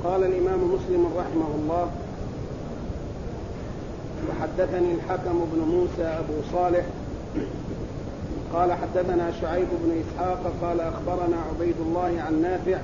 قال الإمام مسلم رحمه الله: وحدثني الحكم بن موسى أبو صالح قال حدثنا شعيب بن إسحاق قال أخبرنا عبيد الله عن نافع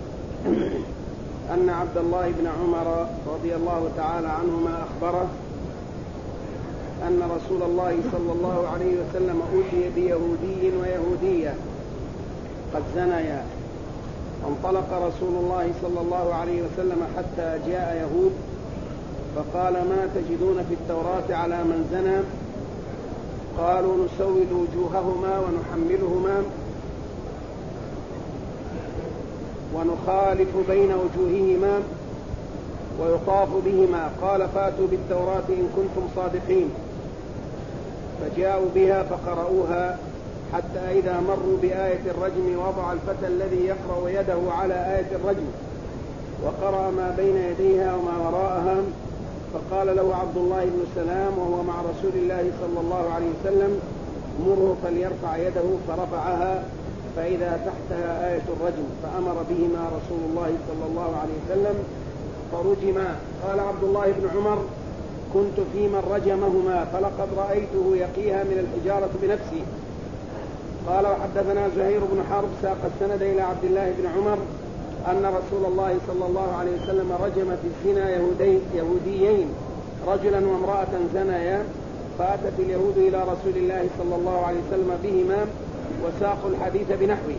أن عبد الله بن عمر رضي الله تعالى عنهما أخبره أن رسول الله صلى الله عليه وسلم أوتي بيهودي ويهودية قد زنيا، فانطلق رسول الله صلى الله عليه وسلم حتى جاء يهود فقال: ما تجدون في التوراة على من زنى؟ قالوا: نسود وجوههما ونحملهما ونخالف بين وجوههما ويطاف بهما. قال: فاتوا بالتوراة إن كنتم صادقين. فجاءوا بها فقرأوها حتى إذا مروا بآية الرجم وضع الفتى الذي يقرأ يده على آية الرجم وقرأ ما بين يديها وما وراءها، فقال له عبد الله بن سلام وهو مع رسول الله صلى الله عليه وسلم: مره فليرفع يده. فرفعها فإذا تحتها آية الرجم، فأمر بهما رسول الله صلى الله عليه وسلم فرجما. قال عبد الله بن عمر: كنت في من رجمهما فلقد رأيته يقيها من الحجارة بنفسي. قال: وحدثنا زهير بن حرب ساق السند إلى عبد الله بن عمر أن رسول الله صلى الله عليه وسلم رجم في الزنا يهوديين رجلا وامرأة زنيا، فأتت اليهود إلى رسول الله صلى الله عليه وسلم بهما وساقوا الحديث بنحوه.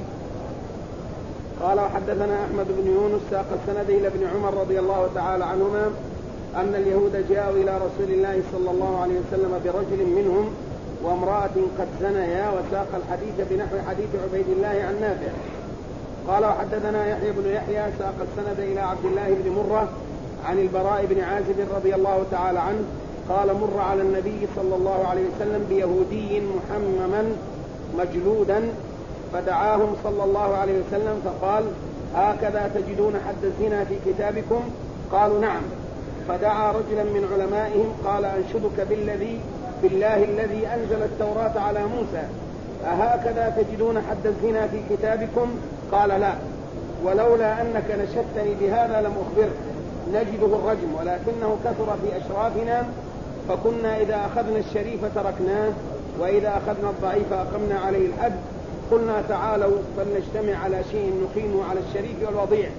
قال: وحدثنا أحمد بن يونس ساق السند إلى ابن عمر رضي الله تعالى عنهما أن اليهود جاءوا إلى رسول الله صلى الله عليه وسلم برجل منهم وامرأة قد زنيا، وساق الحديث بنحو حديث عبيد الله عن نافع. قال: وحدثنا يحيى بن يحيى ساق السند إلى عبد الله بن مرة عن البراء بن عازب رضي الله تعالى عنه قال: مر على النبي صلى الله عليه وسلم بيهودي محمما مجلودا، فدعاهم صلى الله عليه وسلم فقال: هكذا تجدون حد الزنا في كتابكم؟ قالوا: نعم. فدعا رجلا من علمائهم قال: أنشدك بالله الذي أنزل التوراة على موسى، أهكذا تجدون حد الزنا في كتابكم؟ قال: لا، ولولا أنك نشدتني بهذا لم أخبرك. نجده الرجم، ولكنه كثر في أشرافنا، فكنا إذا أخذنا الشريف تركناه، وإذا أخذنا الضعيف أقمنا عليه الحد. قلنا: تعالوا فلنجتمع على شيء نقيمه على الشريف والوضيع،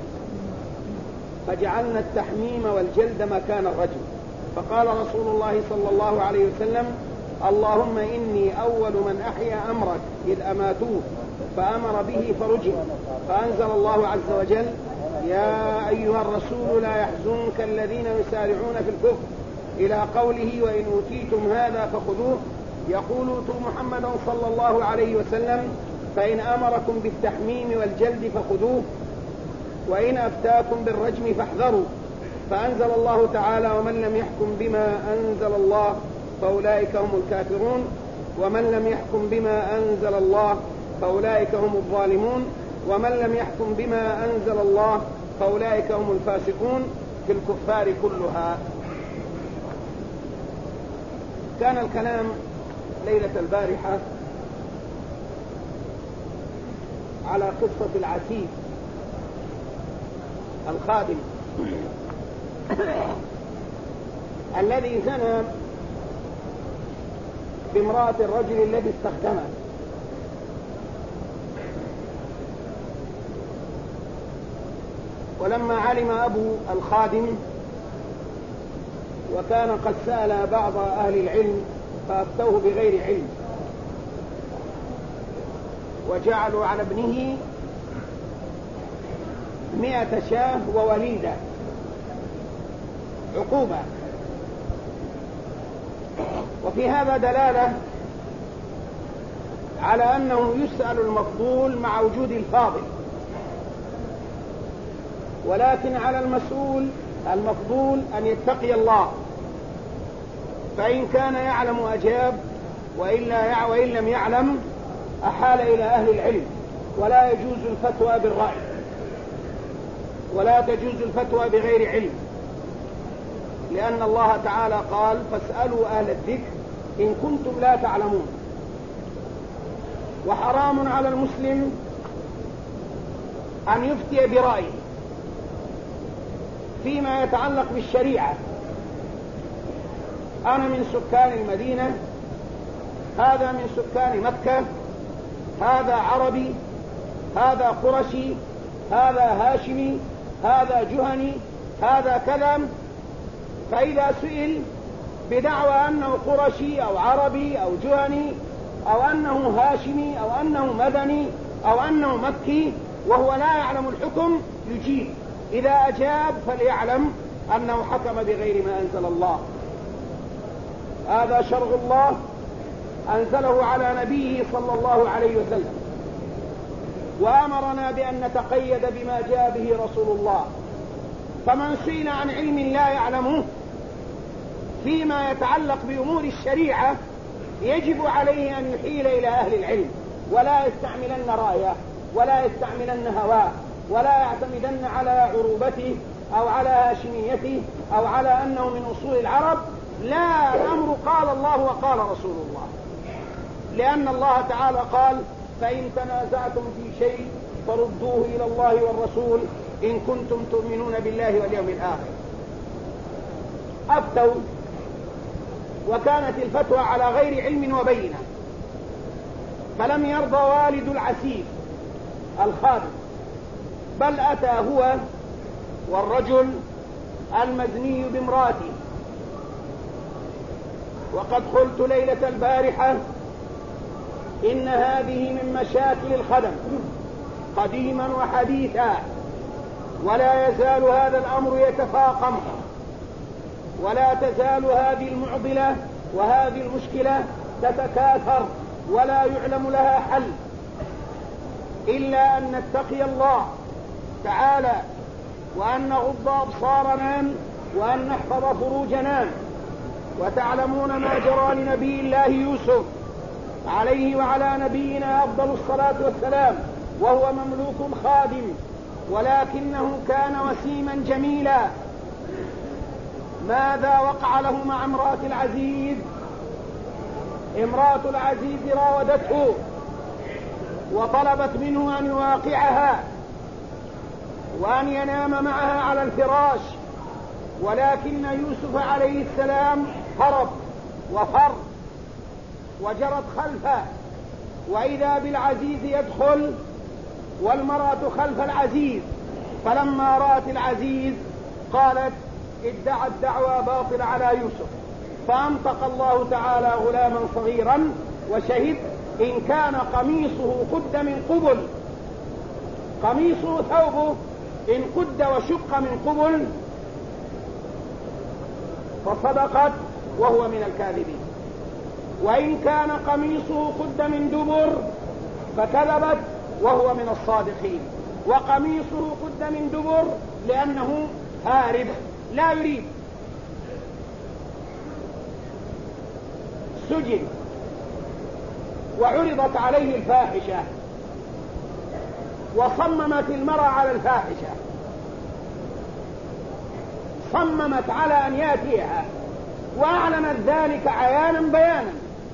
فجعلنا التحميم والجلد مكان الرجم. فقال رسول الله صلى الله عليه وسلم: اللهم إني أول من أحيا أمرك إذ أماتوه، فأمر به فرجم. فأنزل الله عز وجل: يا أيها الرسول لا يحزنك الذين يسارعون في الكفر، إلى قوله: وإن أوتيتم هذا فخذوه. يقول: أوتوا محمدا صلى الله عليه وسلم، فإن أمركم بالتحميم والجلد فخذوه، وإن أفتاكم بالرجم فاحذروا. فأنزل الله تعالى: ومن لم يحكم بما أنزل الله فأولئك هم الكافرون، ومن لم يحكم بما أنزل الله فأولئك هم الظالمون، ومن لم يحكم بما أنزل الله فأولئك هم الفاسقون. في الكفار كلها. كان الكلام ليلة البارحة على قصة العتيق الخادم الذي زنى بامرأة الرجل الذي استخدمه، ولما علم أبو الخادم وكان قد سأل بعض أهل العلم فأفتوه بغير علم، وجعلوا على ابنه 100 شاة ووليدة عقوبة. وفي هذا دلالة على أنه يسأل المفضول مع وجود الفاضل، ولكن على المفضول أن يتقي الله، فإن كان يعلم أجاب، وإن لم يعلم أحال إلى أهل العلم. ولا يجوز الفتوى بالرأي، ولا تجوز الفتوى بغير علم، لأن الله تعالى قال: فاسألوا أهل الذكر إن كنتم لا تعلمون. وحرام على المسلم أن يفتي برأيه، فيما يتعلق بالشريعة. أنا من سكان المدينة، هذا من سكان مكة، هذا عربي، هذا قرشي، هذا هاشمي، هذا جهني، هذا كذا. فإذا سئل بدعوى أنه قرشي أو عربي أو جهني أو أنه هاشمي أو أنه مدني أو أنه مكي وهو لا يعلم الحكم يجيب. إذا أجاب فليعلم أنه حكم بغير ما أنزل الله. هذا شرع الله أنزله على نبيه صلى الله عليه وسلم، وأمرنا بأن نتقيد بما جاء به رسول الله. فمن سئل عن علم لا يعلمه فيما يتعلق بأمور الشريعة يجب عليه أن يحيل إلى أهل العلم، ولا يستعملن رأيه ولا يستعملن هواه ولا يعتمدن على عروبته أو على هاشميته أو على أنه من أصول العرب. لا، الأمر قال الله وقال رسول الله، لأن الله تعالى قال: فإن تنازعتم في شيء فردوه إلى الله والرسول إن كنتم تؤمنون بالله واليوم الآخر. أفتوا وكانت الفتوى على غير علم وبينة، فلم يرضى والد العسير الخادم، بل أتى هو والرجل المزني بامرأته. وقد قلت ليلة البارحة إن هذه من مشاكل الخدم قديما وحديثا، ولا يزال هذا الأمر يتفاقم، ولا تزال هذه المعضلة وهذه المشكلة تتكاثر ولا يعلم لها حل، إلا أن نتقي الله تعالى وأن نغض أبصارنا وأن نحفظ فروجنا. وتعلمون ما جرى لنبي الله يوسف عليه وعلى نبينا أفضل الصلاة والسلام، وهو مملوك خادم، ولكنه كان وسيما جميلا. ماذا وقع له مع امرأة العزيز؟ امرأة العزيز راودته وطلبت منه أن يواقعها وأن ينام معها على الفراش، ولكن يوسف عليه السلام هرب وفر وجرت خلفه، وإذا بالعزيز يدخل والمرأة خلف العزيز. فلما رأت العزيز قالت: ادعت دعوى باطل على يوسف. فأنطق الله تعالى غلاما صغيرا وشهد: إن كان قميصه قد من قبل، قميصه ثوبه إن قد وشق من قبل فصدقت وهو من الكاذبين، وإن كان قميصه قد من دبر فكذبت وهو من الصادقين. وقميصه قد من دبر لأنه هارب لا يريد. سجن وعرضت عليه الفاحشة وصممت المرأة على الفاحشة، صممت على أن يأتيها وأعلنت ذلك عيانا بيانا،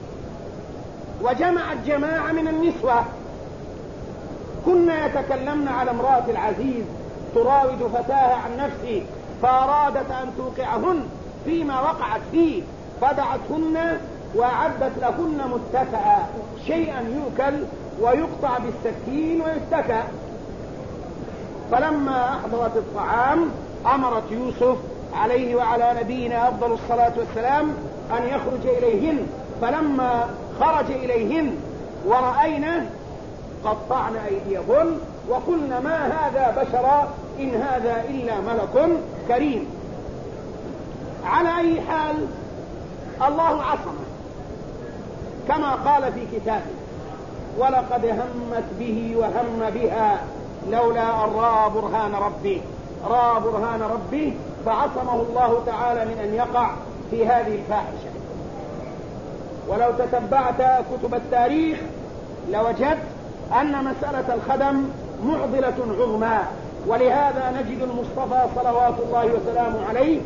وجمعت جماعة من النسوة كن يتكلمن على امرأة العزيز تراود فتاها عن نفسه، فأرادت أن توقعهن فيما وقعت فيه، فدعتهن وأعدت لهن متكئا، شيئا يؤكل ويقطع بالسكين ويتكأ. فلما أحضرت الطعام أمرت يوسف عليه وعلى نبينا أفضل الصلاة والسلام أن يخرج إليهن. فلما خرج إليهن ورأينا قطعن أيديهن وقلنا: ما هذا بشرا إن هذا إلا ملك كريم. على أي حال الله عصمه كما قال في كتابه: ولقد همت به وهم بها لولا أن رأى برهان ربه فعصمه الله تعالى من أن يقع في هذه الفاحشة. ولو تتبعت كتب التاريخ لوجدت أن مسألة الخدم معضلة عظمى، ولهذا نجد المصطفى صلوات الله وسلامه عليه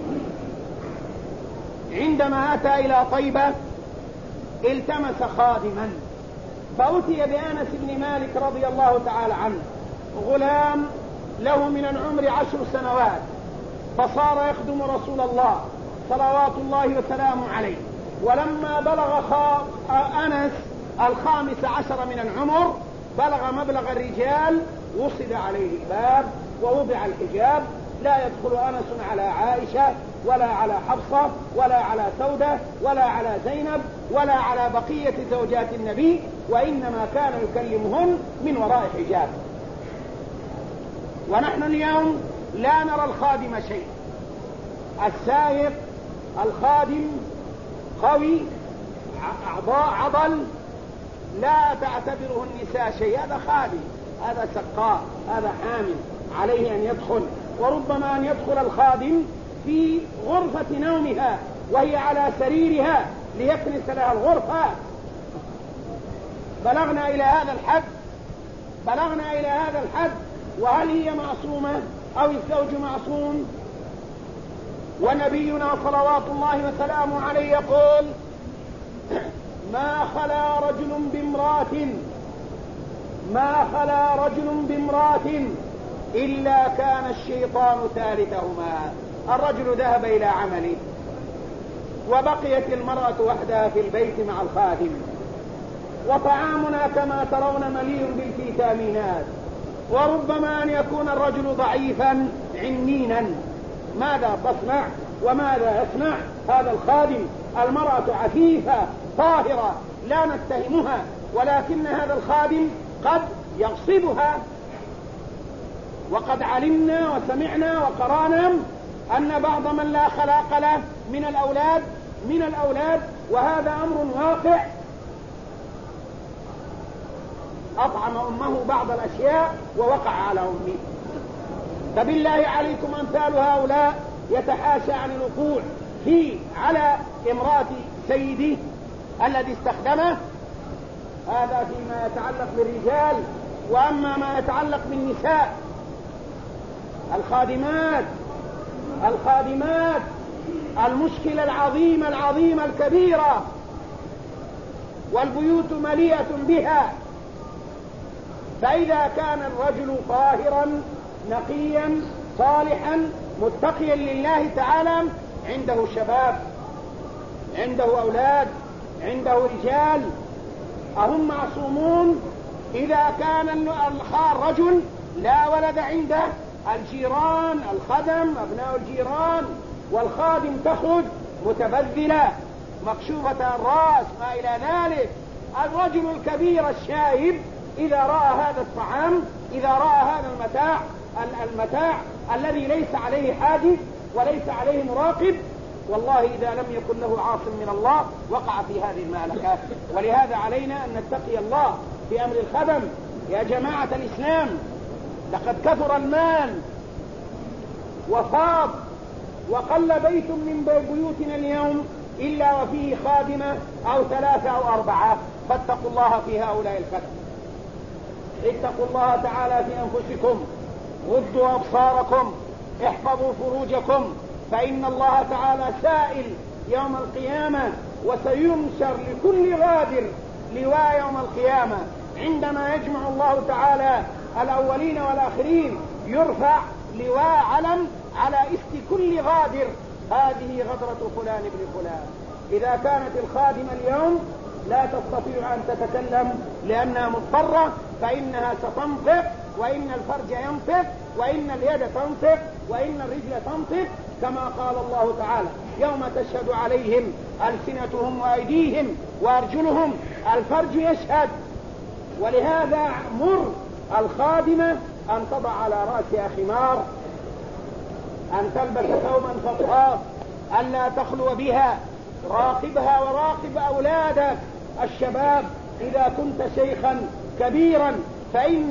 عندما أتى إلى طيبة التمس خادما، فأتي بأنس بن مالك رضي الله تعالى عنه، غلام له من العمر 10 سنوات، فصار يخدم رسول الله صلوات الله وسلامه عليه. ولما بلغ أنس 15 من العمر، بلغ مبلغ الرجال، وصد عليه الباب ووضع الحجاب، لا يدخل أنس على عائشة ولا على حفصة ولا على سودة ولا على زينب ولا على بقية زوجات النبي، وإنما كان يكلمهن من وراء حجاب. ونحن اليوم لا نرى الخادم شيء. السائق الخادم قوي عضل، لا تعتبره النساء شيء، هذا خادم، هذا سقاء، هذا حامل، عليه أن يدخل، وربما أن يدخل الخادم في غرفة نومها وهي على سريرها ليكنس لها الغرفة. بلغنا إلى هذا الحد، وهل هي معصومة أو الزوج معصوم؟ ونبينا صلوات الله وسلامه عليه يقول: ما خلا رجل بامرأة إلا كان الشيطان ثالثهما. الرجل ذهب إلى عمله وبقيت المرأة وحدها في البيت مع الخادم، وطعامنا كما ترون مليء بالفيتامينات، وربما أن يكون الرجل ضعيفا عنينا. ماذا تصنع وماذا يصنع هذا الخادم؟ المرأة عفيفة طاهرة لا نتهمها، ولكن هذا الخادم قد يغصبها. وقد علمنا وسمعنا وقرانا أن بعض من لا خلاق له من الأولاد وهذا أمر واقع، أطعم أمه بعض الأشياء ووقع على أمه. فبالله عليكم أمثال هؤلاء يتحاشى عن الوقوع على امرأة سيده الذي استخدمه. هذا فيما يتعلق بالرجال. وأما ما يتعلق بالنساء، الخادمات المشكلة العظيمة الكبيرة، والبيوت مليئة بها. فإذا كان الرجل طاهرا نقيا صالحا متقيا لله تعالى، عنده شباب، عنده أولاد، عنده رجال، أهم معصومون؟ إذا كان الرجل لا ولد عنده، الجيران، الخدم، أبناء الجيران والخادم تخرج متبذلة مكشوفة الرأس ما إلى ذلك. الرجل الكبير الشايب إذا رأى هذا الطعام، إذا رأى هذا المتاع الذي ليس عليه حاجز وليس عليه مراقب، والله إذا لم يكن له عاصم من الله وقع في هذه المهلكات. ولهذا علينا أن نتقي الله في أمر الخدم. يا جماعة الإسلام، لقد كثر المال وفاض، وقل بيت من بيوتنا اليوم إلا وفيه خادمة أو 3 أو 4. فاتقوا الله في هؤلاء الخدم. اتقوا الله تعالى في أنفسكم، غضوا أبصاركم، احفظوا فروجكم، فإن الله تعالى سائل يوم القيامة، وسينشر لكل غادر لواء يوم القيامة. عندما يجمع الله تعالى الأولين والآخرين يرفع لواء علم على اسم كل غادر، هذه غدرة فلان ابن فلان. إذا كانت الخادمة اليوم لا تستطيع أن تتكلم لأنها مضطرة، فإنها ستنطق، وإن الفرج ينطق، وإن اليد تنطق، وإن الرجل تنطق، كما قال الله تعالى: يوم تشهد عليهم ألسنتهم وأيديهم وأرجلهم. الفرج يشهد. ولهذا مر الخادمة أن تضع على رأسها خمار، أن تلبس ثوبا فضفاض، أن لا تخلو بها. راقبها وراقب أولادك الشباب. إذا كنت شيخا كبيرا فإن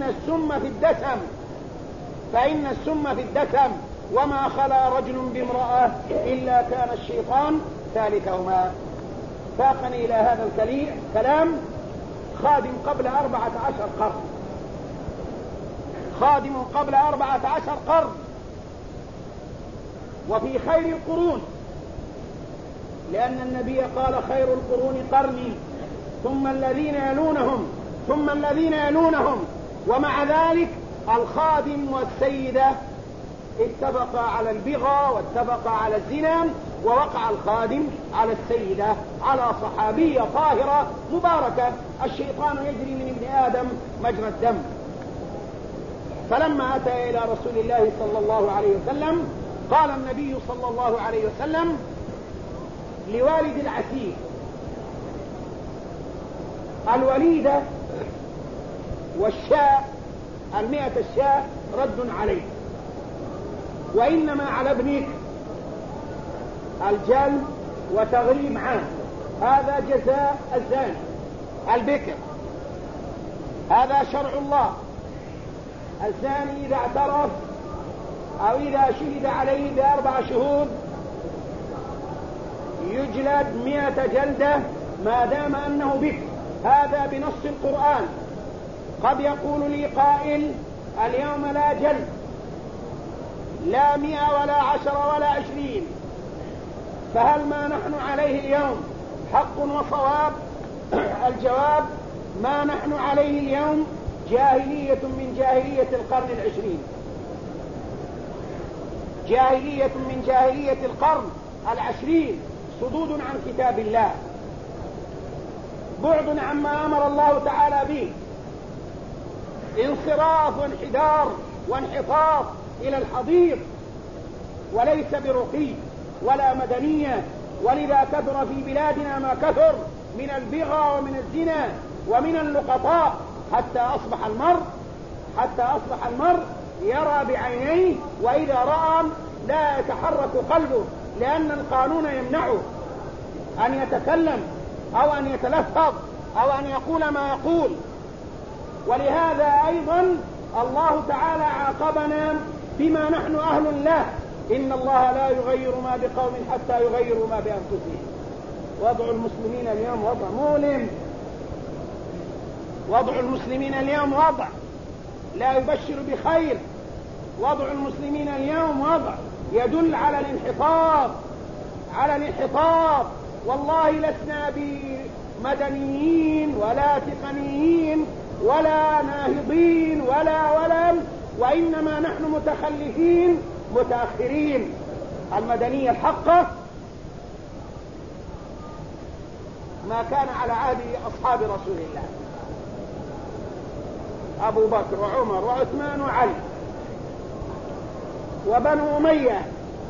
السم في الدسم، وما خلا رجل بامرأة إلا كان الشيطان ثالثهما. ساقني إلى هذا الكلام خادم قبل 14 قرن، خادم قبل 14 قرن، وفي خير القرون، لأن النبي قال: خير القرون قرني، ثم الذين يلونهم، ثم الذين يلونهم. ومع ذلك الخادم والسيدة اتفقا على البغى واتفقا على الزنا، ووقع الخادم على السيدة، على صحابية طاهرة مباركة. الشيطان يجري من ابن آدم مجرى الدم. فلما أتى إلى رسول الله صلى الله عليه وسلم قال النبي صلى الله عليه وسلم لوالد العسير: الوليدة والشاة 100 الشاة رد عليه، وإنما على ابنك الجلد وتغريم عام، هذا جزاء الزاني البكر، هذا شرع الله. الزاني إذا اعترف أو إذا شهد عليه ب4 شهود يجلد 100 جلدة ما دام أنه بكر. هذا بنص القرآن. قد يقول لي قائل: اليوم لا جلد، لا 100 ولا 10 ولا 20، فهل ما نحن عليه اليوم حق وصواب؟ الجواب: ما نحن عليه اليوم جاهلية من جاهلية القرن 20، جاهلية من جاهلية القرن 20، صدود عن كتاب الله، بعد عما أمر الله تعالى به، انصراف وانحدار وانحطاط إلى الحضيض، وليس برقي ولا مدنية. ولذا كثر في بلادنا ما كثر من البغى ومن الزنا ومن اللقطاء، حتى أصبح المرء يرى بعينيه، وإذا رأى لا يتحرك قلبه، لأن القانون يمنعه أن يتكلم أو أن يتلفظ أو أن يقول ما يقول. ولهذا أيضا الله تعالى عاقبنا بما نحن أهل له: إن الله لا يغير ما بقوم حتى يغيروا ما بأنفسهم. وضع المسلمين اليوم وضع مؤلم، وضع المسلمين اليوم وضع لا يبشر بخير، وضع المسلمين اليوم وضع يدل على الانحطاط. والله لسنا بمدنيين ولا تقنيين ولا ناهضين وإنما نحن متخلفين متأخرين. المدنية الحقة ما كان على عهد أصحاب رسول الله، أبو بكر وعمر وعثمان وعلي وبنو أمية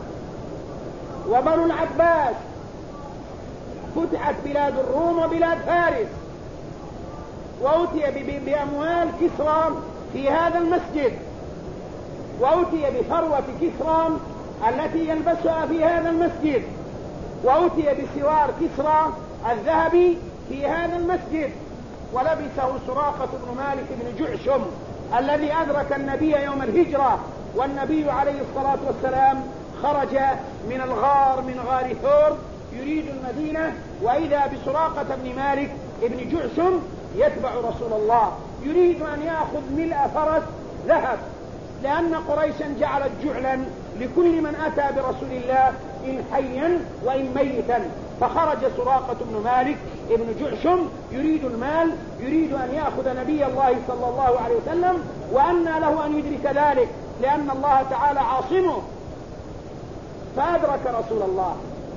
وبنو العباس. فتحت بلاد الروم وبلاد فارس، وأتي بأموال كسرى في هذا المسجد، وأتي بثروة كسرى التي يلبسها في هذا المسجد، وأتي بسوار كسرى الذهبي في هذا المسجد، ولبسه سراقة بن مالك بن جعشم الذي أدرك النبي يوم الهجرة، والنبي عليه الصلاة والسلام خرج من الغار، من غار ثور، يريد المدينة، وإذا بسراقة بن مالك بن جعشم يتبع رسول الله، يريد أن يأخذ ملء فرس ذهب، لأن قريشا جعلت جعلا لكل من أتى برسول الله إن حيا وإن ميتا. فخرج سراقة بن مالك ابن جعشم يريد المال، يريد أن يأخذ نبي الله صلى الله عليه وسلم، وأنى له أن يدرك ذلك لأن الله تعالى عاصمه. فأدرك رسول الله،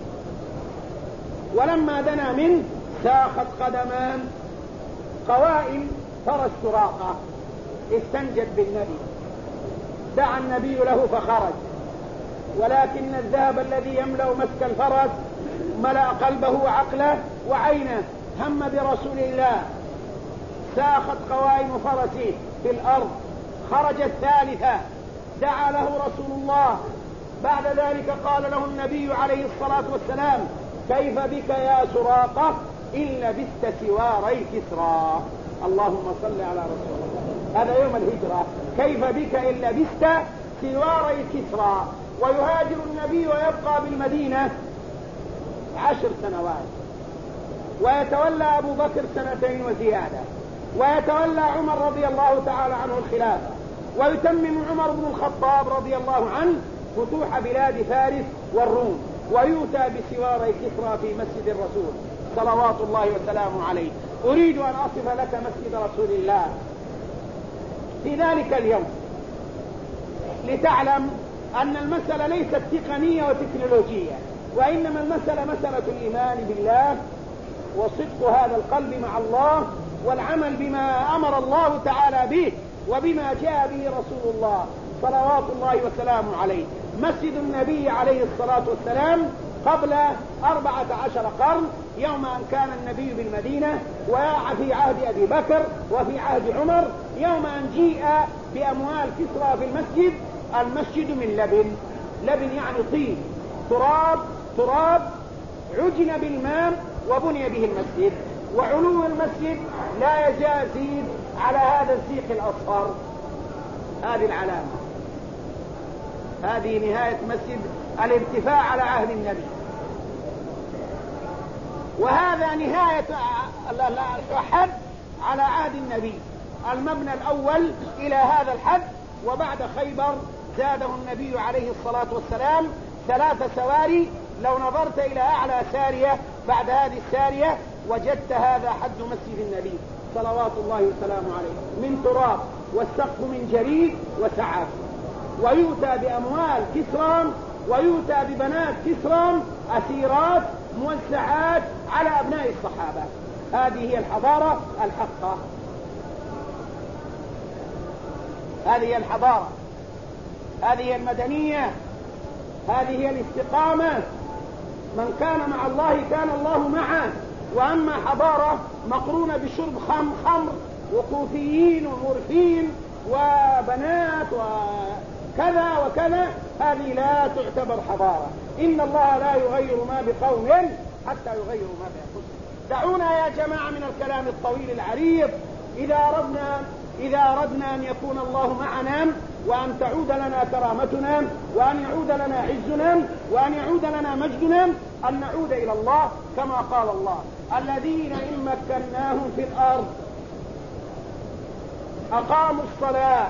ولما دنا منه ساخت قدمان قوائم فرس سراقة، استنجد بالنبي، دعا النبي له فخرج، ولكن الذهب الذي يملأ مسك الفرس ملأ قلبه وعقله وعينه، هم برسول الله. ساخت قوائم فرسه في الأرض، خرج الثالثة، دعا له رسول الله. بعد ذلك قال له النبي عليه الصلاة والسلام: كيف بك يا سراقة إن لبست سواري كسرى؟ اللهم صل على رسول الله. هذا يوم الهجرة. كيف بك إن لبست سواري كسرى؟ ويهاجر النبي ويبقى بالمدينة 10 سنوات، ويتولى أبو بكر 2 وزيادة، ويتولى عمر رضي الله تعالى عنه الخلافة، ويتمم عمر بن الخطاب رضي الله عنه فتوح بلاد فارس والروم، ويؤتى بسواري كسرى في مسجد الرسول صلوات الله وسلامه عليه. أريد أن أصف لك مسجد رسول الله في ذلك اليوم لتعلم أن المسألة ليست تقنية وتكنولوجية، وإنما المسألة مسألة الإيمان بالله وصدق هذا القلب مع الله والعمل بما أمر الله تعالى به وبما جاء به رسول الله صلوات الله وسلامه عليه. مسجد النبي عليه الصلاة والسلام قبل 14 قرن، يوم أن كان النبي بالمدينة وفي عهد أبي بكر وفي عهد عمر، يوم أن جيء بأموال كسرى في المسجد. المسجد من لبن يعني طين، تراب عجن بالماء وبني به المسجد، وعلو المسجد لا يزيد على هذا الزيق الأصفر. هذه العلامة، هذه نهاية مسجد الارتفاع على عهد النبي، وهذا نهاية الحد على عهد النبي. المبنى الأول إلى هذا الحد، وبعد خيبر زاده النبي عليه الصلاة والسلام 3 سواري. لو نظرت إلى أعلى سارية بعد هذه السارية وجدت هذا حد مسجد النبي صلوات الله وسلامه عليه، من تراب، والسقف من جريد وسعف، ويؤتى بأموال كسرى ويؤتى ببنات كسرى أسيرات موزعات على أبناء الصحابة. هذه هي الحضارة الحقة، هذه هي الحضارة، هذه هي المدنية، هذه هي الاستقامة. من كان مع الله كان الله معه. وأما حضارة مقرونة بشرب خمر وقوفيين ومورفين وبنات وكذا وكذا، هذه لا تعتبر حضارة. إن الله لا يغير ما بقوم حتى يغيروا ما بأنفسهم. دعونا يا جماعة من الكلام الطويل العريض. إذا أردنا أن يكون الله معنا، وأن تعود لنا كرامتنا، وأن يعود لنا عزنا، وأن يعود لنا مجدنا، أن نعود إلى الله كما قال الله: الذين إن مكناهم في الأرض أقاموا الصلاة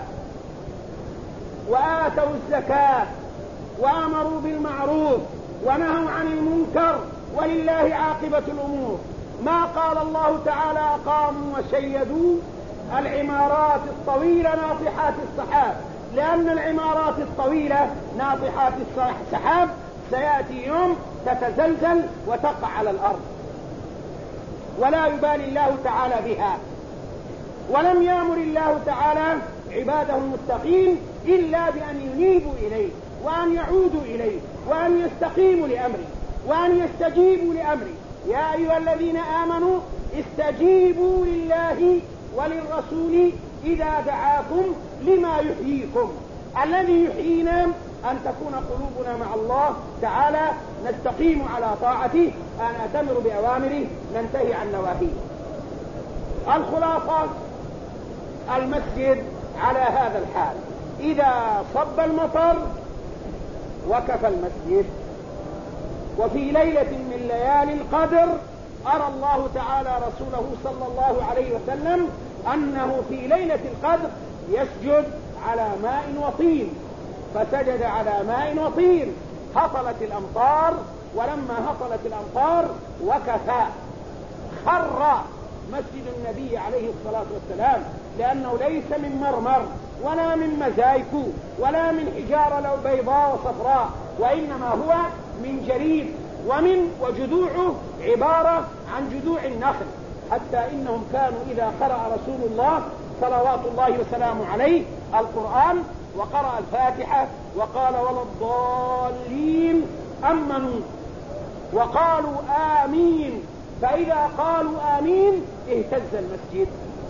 وآتوا الزكاة وأمروا بالمعروف ونهوا عن المنكر ولله عاقبة الأمور. ما قال الله تعالى أقاموا وشيدوا العمارات الطويلة ناطحات السحاب، لأن العمارات الطويلة ناطحات السحاب سيأتي يوم تتزلزل وتقع على الأرض، ولا يبالي الله تعالى بها. ولم يأمر الله تعالى عباده المتقين إلا بأن ينيبوا إليه، وأن يعودوا إليه، وأن يستقيموا لأمره، وأن يستجيبوا لأمره. يا أيها الذين آمنوا استجيبوا لله وللرسول إذا دعاكم لما يحييكم. الذي يحيينا أن تكون قلوبنا مع الله تعالى، نستقيم على طاعته، أن نأتمر بأوامره، ننتهي عن نواهيه. الخلاصة: المسجد على هذا الحال. إذا صب المطر وكف المسجد. وفي ليلة من ليالي القدر أرى الله تعالى رسوله صلى الله عليه وسلم أنه في ليلة القدر يسجد على ماء وطين، فسجد على ماء وطين. هطلت الأمطار، ولما هطلت الأمطار وكف. خر مسجد النبي عليه الصلاة والسلام، لأنه ليس من مرمر ولا من مزايكو ولا من حجارة لو بيضاء وصفراء، وإنما هو من جريد، وجذوعه عبارة عن جذوع النخل، حتى إنهم كانوا إذا قرأ رسول الله صلوات الله وسلامه عليه القرآن وقرأ الفاتحة وقال ولا الضالين أمنوا وقالوا آمين، فإذا قالوا آمين اهتز المسجد.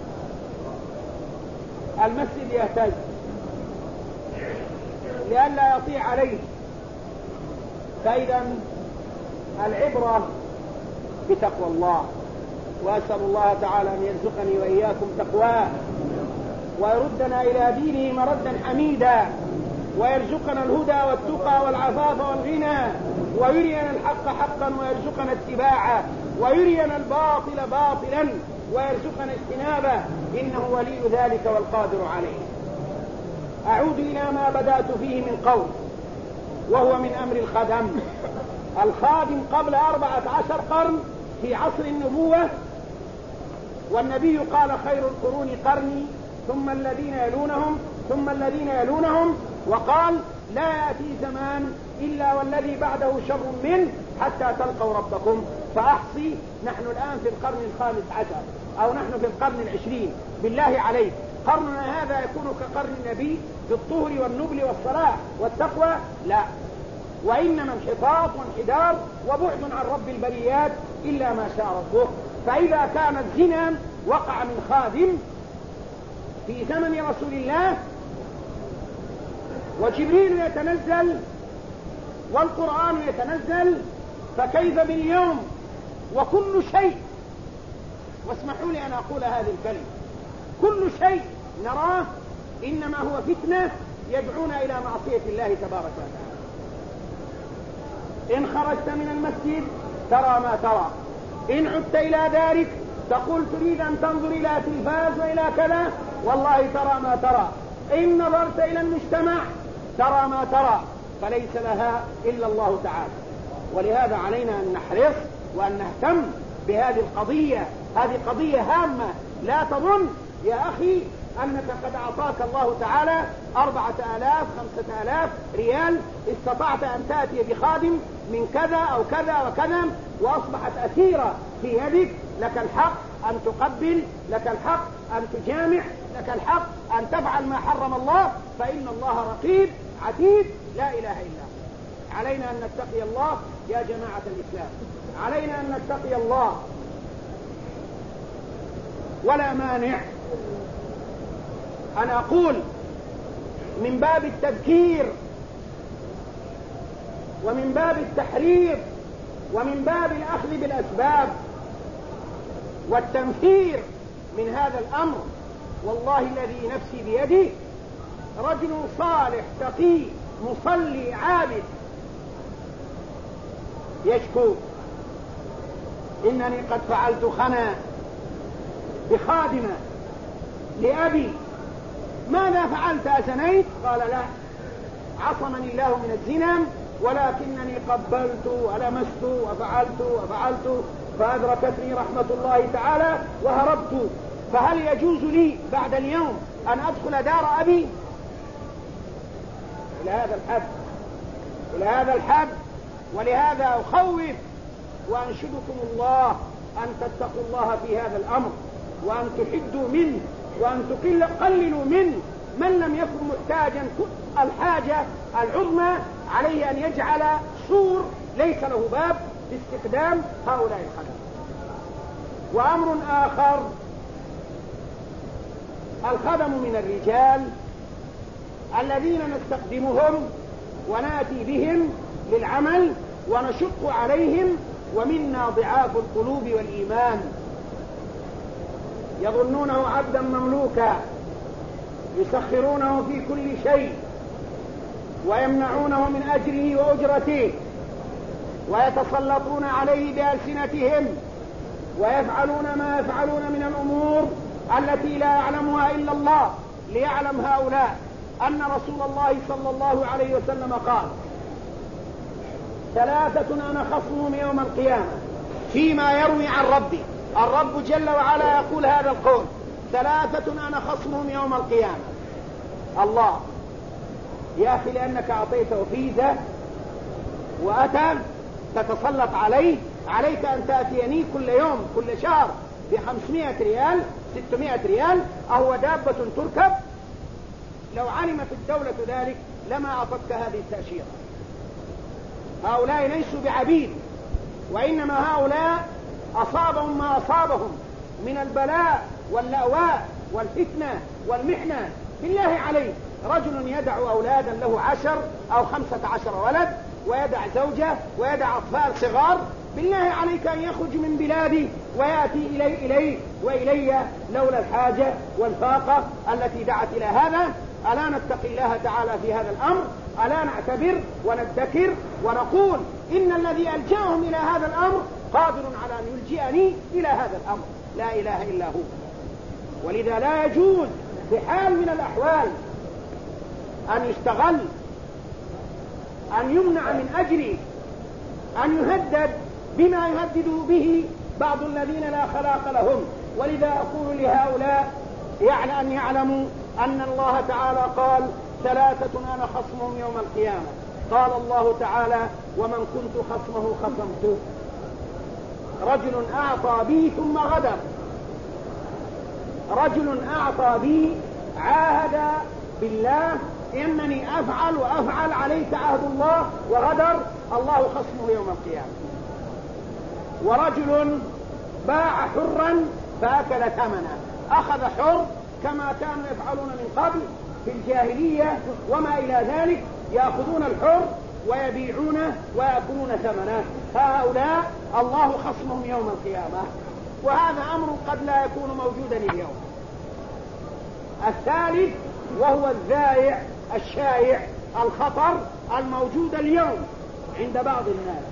المسجد يهتز لئلا يطيع عليه. فإذا العبرة بتقوى الله، وأسأل الله تعالى أن يرزقني وإياكم تقواه، ويردنا إلى دينه مردا حميدا، ويرزقنا الهدى والتقى والعفاف والغنى، ويرينا الحق حقا ويرزقنا اتباعه، ويرينا الباطل باطلا ويرزقنا اجتنابه، إنه ولي ذلك والقادر عليه. أعود إلى ما بدأت فيه من قول، وهو من أمر الخدم. الخادم قبل 14 قرن في عصر النبوة، والنبي قال خير القرون قرني ثم الذين يلونهم ثم الذين يلونهم، وقال لا يأتي زمان إلا والذي بعده شر منه حتى تلقوا ربكم. فأحصي، نحن الآن في القرن الخامس عشر أو نحن في القرن العشرين، بالله عليك قرننا هذا يكون كقرن النبي في الطهر والنبل والصلاة والتقوى؟ لا، وإنما انحطاط وانحدار وبعد عن رب البريات إلا ما شاء ربه. فإذا كان الزنا وقع من خادم في زمن رسول الله وجبريل يتنزل والقرآن يتنزل، فكيف باليوم وكل شيء، واسمحوا لي أن أقول هذه الكلمة، كل شيء نراه إنما هو فتنة يدعونا إلى معصية الله تبارك وتعالى. إن خرجت من المسجد ترى ما ترى، إن عدت إلى دارك تقول تريد أن تنظر إلى تلفاز وإلى كذا، والله ترى ما ترى. إن نظرت إلى المجتمع ترى ما ترى، فليس لها إلا الله تعالى. ولهذا علينا أن نحرص وأن نهتم بهذه القضية. هذه قضية هامة. لا تظن يا أخي أنك قد أعطاك الله تعالى 4000 5000 ريال استطعت أن تأتي بخادم من كذا أو كذا وكذا وأصبحت أسيرة في يدك. لك الحق أن تقبل، لك الحق أن تجامع، لك الحق أن تفعل ما حرم الله، فإن الله رقيب عتيد لا إله إلا هو. علينا أن نتقي الله يا جماعة الإسلام، علينا أن نتقي الله. ولا مانع أن أقول من باب التذكير ومن باب التحريض ومن باب الأخذ بالأسباب والتنفير من هذا الأمر، والله الذي نفسي بيده رجل صالح تقي مصلي عابد يشكو إنني قد فعلت خنا بخادمة لأبي. ماذا فعلت؟ أزنيت؟ قال لا، عصمني الله من الزنا، ولكنني قبلت ولمست وفعلت فأدركتني رحمة الله تعالى وهربت. فهل يجوز لي بعد اليوم أن أدخل دار أبي؟ إلى هذا الحد. ولهذا أخوف وأنشدكم الله أن تتقوا الله في هذا الأمر، وأن تحدوا منه، وأن تقللوا منه. من لم يكن محتاجا الحاجة العظمى عليه أن يجعل سور ليس له باب باستخدام هؤلاء الخدم. وأمر آخر، الخدم من الرجال الذين نستخدمهم وناتي بهم للعمل ونشق عليهم، ومنا ضعاف القلوب والإيمان، يظنونه عبدا مملوكا، يسخرونه في كل شيء ويمنعونه من أجره وأجرته، ويتسلطون عليه بألسنتهم ويفعلون ما يفعلون من الأمور التي لا يعلمها إلا الله. ليعلم هؤلاء أن رسول الله صلى الله عليه وسلم قال: 3 أنا خصمهم يوم القيامة، فيما يروي عن ربي. الرب جل وعلا يقول هذا القول: 3 أنا خصمهم يوم القيامة. الله يا أخي لأنك أعطيته فيزا وأتى تتسلط عليه، عليك أن تأتيني كل يوم كل شهر ب500 ريال 600 ريال، أهو دابة تركب. لو علمت الدولة ذلك لما أعطتك هذه التأشيرة. هؤلاء ليسوا بعبيد، وإنما هؤلاء أصابهم ما أصابهم من البلاء واللأواء والفتنة والمحنة. بالله عليك، رجل يدع أولادا له 10 أو 15 ولد، ويدع زوجة ويدع أطفال صغار. بالله عليك أن يخرج من بلادي ويأتي إلي وإلي لولا الحاجة والفاقة التي دعت إلى هذا. ألا نتقي الله تعالى في هذا الأمر؟ ألا نعتبر وندكر ونقول إن الذي ألجأهم إلى هذا الأمر قادر على أن يلجئني إلى هذا الأمر، لا إله إلا هو. ولذا لا يجوز بحال من الأحوال أن يستغل، أن يمنع من أجل أن يهدد بما يهدد به بعض الذين لا خلاق لهم. ولذا أقول لهؤلاء أن يعلموا أن الله تعالى قال: ثلاثة أنا خصمهم يوم القيامة. قال الله تعالى: ومن كنت خصمه خصمته. رجل أعطى بي ثم غدر، رجل أعطى بي عاهد بالله إنني أفعل وأفعل، عليك عهد الله، وغدر، الله خصمه يوم القيامة. ورجل باع حرا فأكل ثمنه، أخذ حر كما كانوا يفعلون من قبل في الجاهلية وما إلى ذلك، يأخذون الحر ويبيعونه ويأكلون ثمنه، هؤلاء الله خصمهم يوم القيامة. وهذا أمر قد لا يكون موجودا اليوم. الثالث وهو الذائع الشائع الخطر الموجود اليوم عند بعض الناس: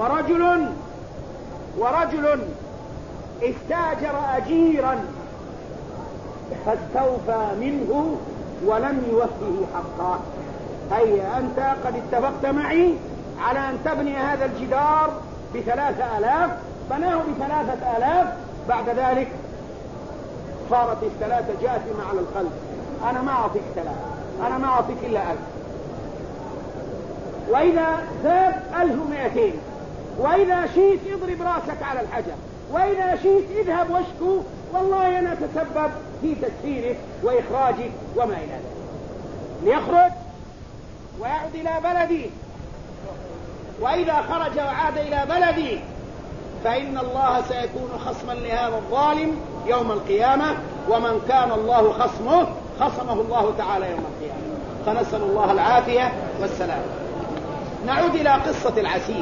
ورجل استاجر أجيرا فاستوفى منه ولم يوفه حقه. هيا أنت قد اتفقت معي على أن تبني هذا الجدار ب3,000، بناه ب3,000، بعد ذلك صارت الثلاثة جاثمة على القلب: أنا ما أعطيك 3، أنا ما أعطيك إلا 1000. وإذا زاد 1200، وإذا شئت اضرب راسك على الحجر، وإذا شئت اذهب واشكو، والله أنا أتسبب في تسفيرك وإخراجك وما إلى ذلك. ليخرج ويعود إلى بلدي، وإذا خرج وعاد إلى بلدي فإن الله سيكون خصما لهذا الظالم يوم القيامة، ومن كان الله خصمه الله تعالى يوم القيامة. فنسأل الله العافية والسلام. نعود إلى قصة العسير.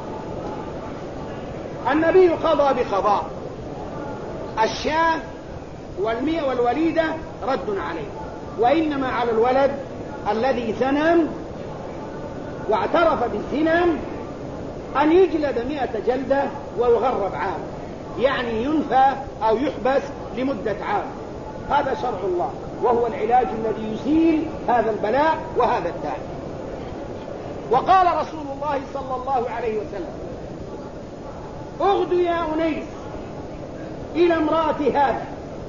النبي قضى بقضاء، الشاة والمئة والوليدة رد عليه، وإنما على الولد الذي زنى واعترف بالزنا أن يجلد 100 جلدة ويغرب عام، يعني ينفى أو يحبس لمدة عام. هذا شرع الله، وهو العلاج الذي يزيل هذا البلاء وهذا الداء. وقال رسول الله صلى الله عليه وسلم: اغدوا يا أنيس إلى امرأة هذا،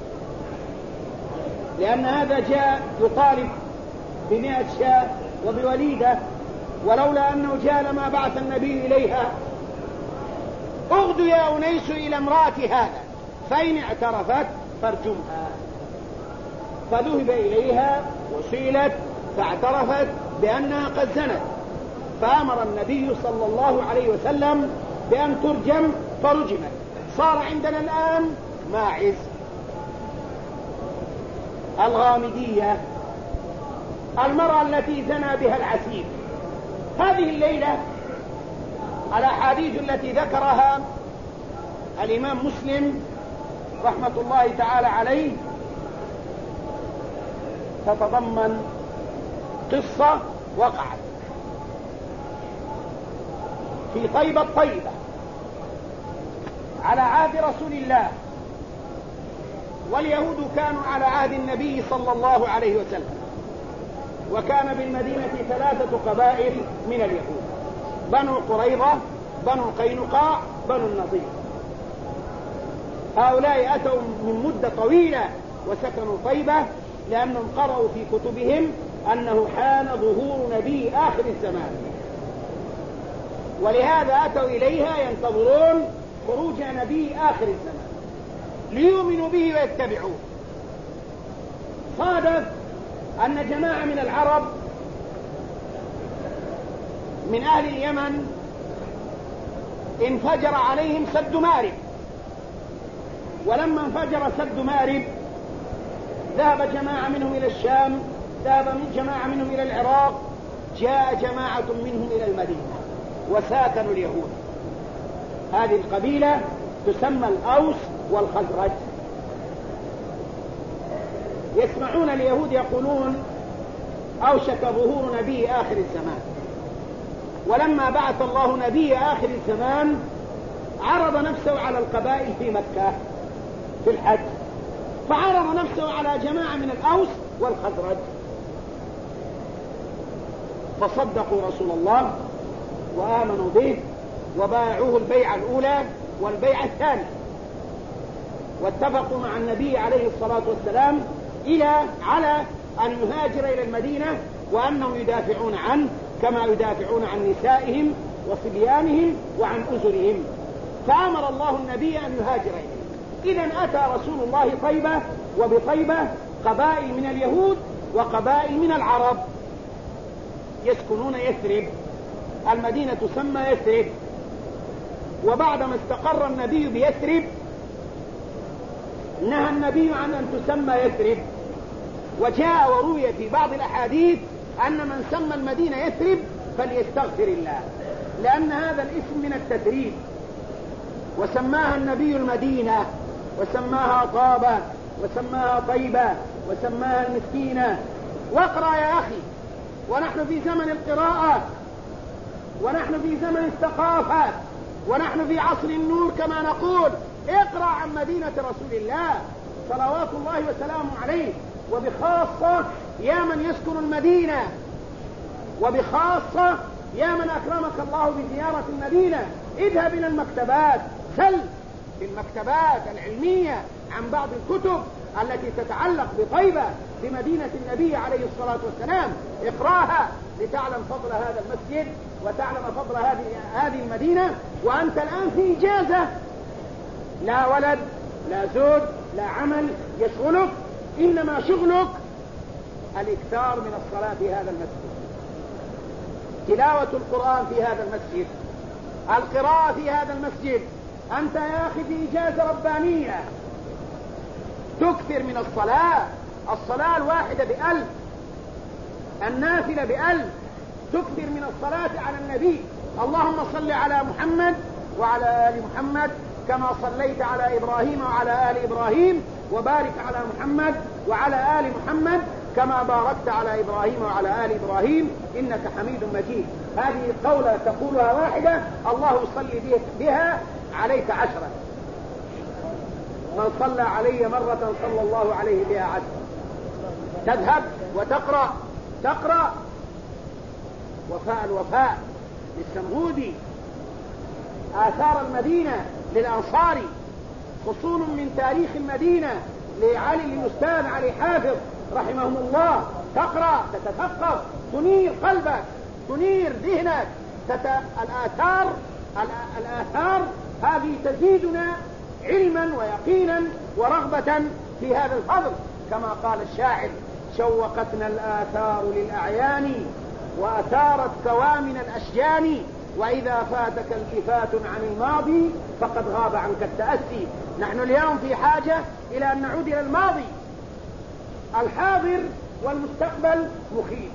لأن هذا جاء يطالب ب100 شاة وبوليدة، ولولا أنه جاء لما بعث النبي إليها. اغدوا يا أنيس إلى امرأة هذا، فإن اعترفت فارجمها. فذهب إليها وسئلت فاعترفت بأنها قد زنت، فأمر النبي صلى الله عليه وسلم بأن ترجم، فرجمت. صار عندنا الآن ماعز، الغامدية، المرأة التي زنى بها العسير. هذه الليلة الأحاديث التي ذكرها الإمام مسلم رحمة الله تعالى عليه تتضمن قصة وقعت في طيبة الطيبة على عهد رسول الله، واليهود كانوا على عهد النبي صلى الله عليه وسلم. وكان بالمدينة 3 قبائل من اليهود: بنو قريظة، بنو قينقاع، بنو النضير. هؤلاء أتوا من مدة طويلة وسكنوا طيبة، لأنهم قرأوا في كتبهم أنه حان ظهور نبي آخر الزمان، ولهذا أتوا إليها ينتظرون خروج نبي آخر الزمان ليؤمنوا به ويتبعوه. صادف أن جماعة من العرب من أهل اليمن انفجر عليهم سد مارب، ولما انفجر سد مارب ذهب جماعة منهم إلى الشام، ذهب جماعة منهم إلى العراق، جاء جماعة منهم إلى المدينة وساكنوا اليهود. هذه القبيلة تسمى الأوس والخزرج. يسمعون اليهود يقولون أوشك ظهور نبي آخر الزمان، ولما بعث الله نبي آخر الزمان عرض نفسه على القبائل في مكة في الحج، فعرض نفسه على جماعة من الأوس والخزرج، فصدقوا رسول الله وآمنوا به وبايعوه البيعة الأولى والبيعة الثانية، واتفقوا مع النبي عليه الصلاة والسلام على أن يهاجر إلى المدينة وأنهم يدافعون عنه كما يدافعون عن نسائهم وصبيانهم وعن أزرهم، فأمر الله النبي أن يهاجر إليه. إذن أتى رسول الله طيبة، وبطيبة قبائل من اليهود وقبائل من العرب يسكنون يثرب، المدينة تسمى يثرب. وبعدما استقر النبي بيثرب نهى النبي عن أن تسمى يثرب، وجاء وروي في بعض الأحاديث أن من سمى المدينة يثرب فليستغفر الله، لأن هذا الاسم من التثريب، وسماها النبي المدينة، وسماها طابة، وسماها طيبة، وسماها المسكينة. واقرأ يا أخي، ونحن في زمن القراءة، ونحن في زمن الثقافة، ونحن في عصر النور كما نقول. اقرأ عن مدينة رسول الله صلوات الله وسلامه عليه، وبخاصة يا من يسكن المدينة، وبخاصة يا من أكرمك الله بزيارة المدينة، اذهب إلى المكتبات، سل في المكتبات العلمية عن بعض الكتب التي تتعلق بطيبة بمدينة النبي عليه الصلاة والسلام، اقرأها لتعلم فضل هذا المسجد وتعلم فضل هذه المدينة. وأنت الآن في إجازة، لا ولد لا زوج لا عمل يشغلك، إنما شغلك الإكثار من الصلاة في هذا المسجد، تلاوة القرآن في هذا المسجد، القراءة في هذا المسجد. أنت يا أخي في إجازة ربانية، تكثر من الصلاة الواحدة ب1000، النافلة ب1000، تكثر من الصلاة على النبي. اللهم صل على محمد وعلى آل محمد كما صليت على إبراهيم وعلى آل إبراهيم، وبارك على محمد وعلى آل محمد كما باركت على إبراهيم وعلى آل إبراهيم إنك حميد مجيد. هذه قولة تقولها واحدة الله يصلي بها عليك 10، من صلى علي مرة صلى الله عليه بها 10. تذهب وتقرأ وفاء الوفاء للسمهودي، آثار المدينة للأنصاري، فصول من تاريخ المدينة لعلي الأستاذ علي حافظ رحمهم الله. تقرأ، تتثقف، تنير قلبك، تنير ذهنك. الآثار هذه تزيدنا علما ويقينا ورغبة في هذا الفضل، كما قال الشاعر: شوقتنا الآثار للأعيان وأثارت كوامن الأشجان، وإذا فاتك التفات عن الماضي فقد غاب عنك التأسي. نحن اليوم في حاجة إلى أن نعود إلى الماضي. الحاضر والمستقبل مخيف،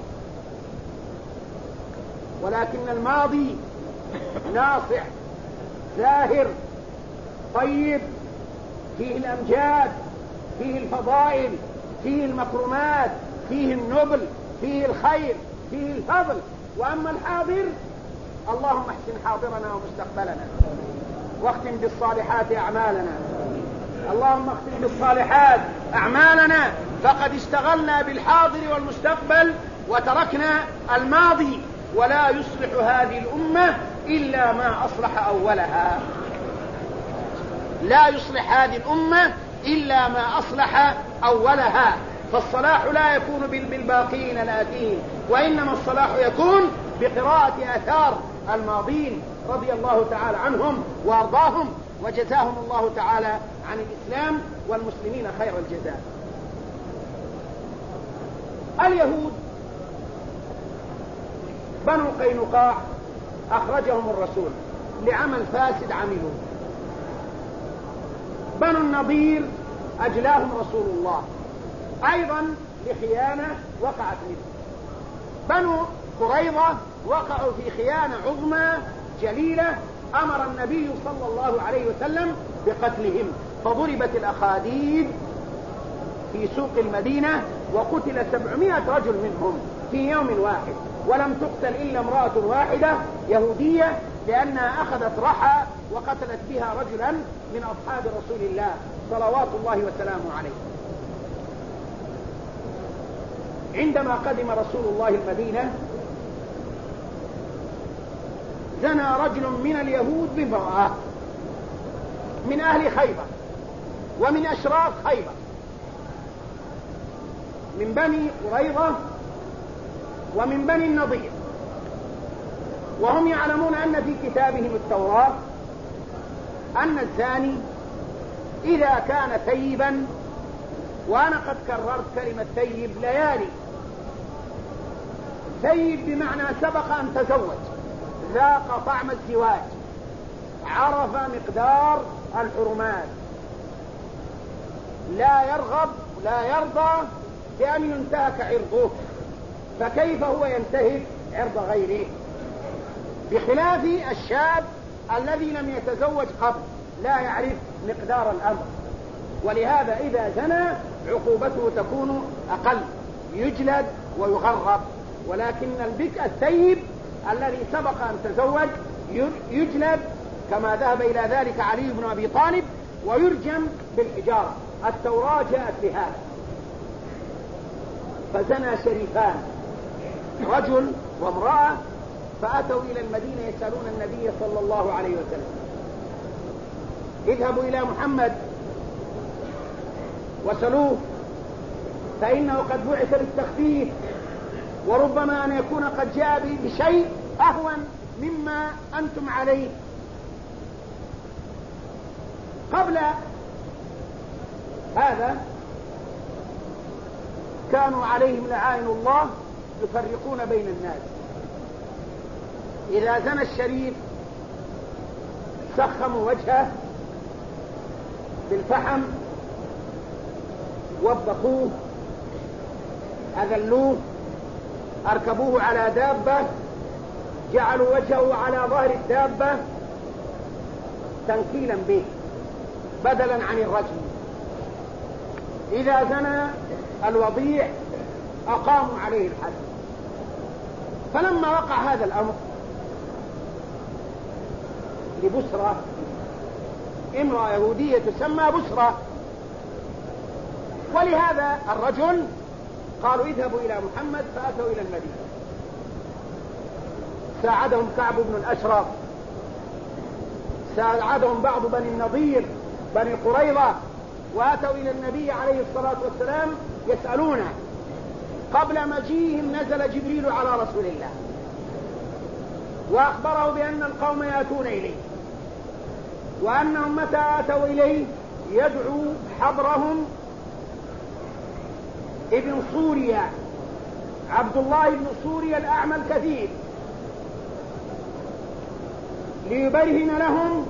ولكن الماضي ناصع زاهر طيب، فيه الأمجاد، فيه الفضائل، فيه المكرمات، فيه النبل، فيه الخير، فيه الفضل. وأما الحاضر اللهم احسن حاضرنا ومستقبلنا، واختم بالصالحات أعمالنا. اللهم اختم بالصالحات أعمالنا، فقد اشتغلنا بالحاضر والمستقبل وتركنا الماضي، ولا يصلح هذه الأمة إلا ما أصلح أولها. لا يصلح هذه الأمة إلا ما أصلح أولها. فالصلاح لا يكون بالباقين الآتين، وإنما الصلاح يكون بقراءة آثار الماضين رضي الله تعالى عنهم وأرضاهم، وجزاهم الله تعالى عن الإسلام والمسلمين خير الجزاء. اليهود بنو قينقاع أخرجهم الرسول لعمل فاسد عملوه. بنو النضير أجلاهم رسول الله أيضا لخيانة وقعت منه. بنو قريظة وقعوا في خيانة عظمى جليلة، أمر النبي صلى الله عليه وسلم بقتلهم، فضربت الأخاديد في سوق المدينة وقتل 700 رجل منهم في يوم واحد، ولم تقتل إلا امرأة واحدة يهودية، لأنها أخذت رحى وقتلت بها رجلا من أصحاب رسول الله صلوات الله وسلامه عليه. عندما قدم رسول الله المدينة زنى رجل من اليهود بامرأة من أهل خيبر ومن أشراف خيبر من بني قريظة، ومن بني النضير، وهم يعلمون أن في كتابهم التوراة أن الزاني إذا كان ثيبا، وأنا قد كررت كلمة ثيب ليالي، ثيب بمعنى سبق أن تزوج، ذاق طعم الزواج، عرف مقدار الحرمات، لا يرغب لا يرضى بأن ينتهك عرضه، فكيف هو ينتهك عرض غيره؟ بخلاف الشاب الذي لم يتزوج قبل، لا يعرف مقدار الأمر، ولهذا إذا زنى عقوبته تكون أقل، يجلد ويغرب. ولكن البكر الثيب الذي سبق أن تزوج يجلد كما ذهب إلى ذلك علي بن أبي طالب، ويرجم بالحجارة. التوراة جاءت بهذا. فزنى شريفان، رجل وامرأة، فأتوا إلى المدينة يسألون النبي صلى الله عليه وسلم: اذهبوا إلى محمد وسلوه، فإنه قد بعث بالتخفيف، وربما أن يكون قد جاء بشيء أهون مما أنتم عليه. قبل هذا كانوا عليهم لعائن الله يفرقون بين الناس. إذا زنى الشريف سخموا وجهه بالفحم، وبخوه، أذلوه، أركبوه على دابة، جعلوا وجهه على ظهر الدابة تنكيلا به بدلا عن الرجم. إذا زنى الوضيع أقاموا عليه الحد. فلما وقع هذا الأمر لبسرة، امرأة يهودية تسمى بسرة، ولهذا الرجل قالوا اذهبوا إلى محمد، فأتوا إلى المدينة. ساعدهم كعب بن الأشرف، ساعدهم بعض بني النضير، بني قريظة، وأتوا إلى النبي عليه الصلاة والسلام يسألونه. قبل مجيئهم نزل جبريل على رسول الله وأخبره بأن القوم يأتون إليه، وأنهم متى أتوا إليه يدعو حبرهم ابن سوريا، عبد الله بن سوريا الأعمى الكثير، ليبرهن لهم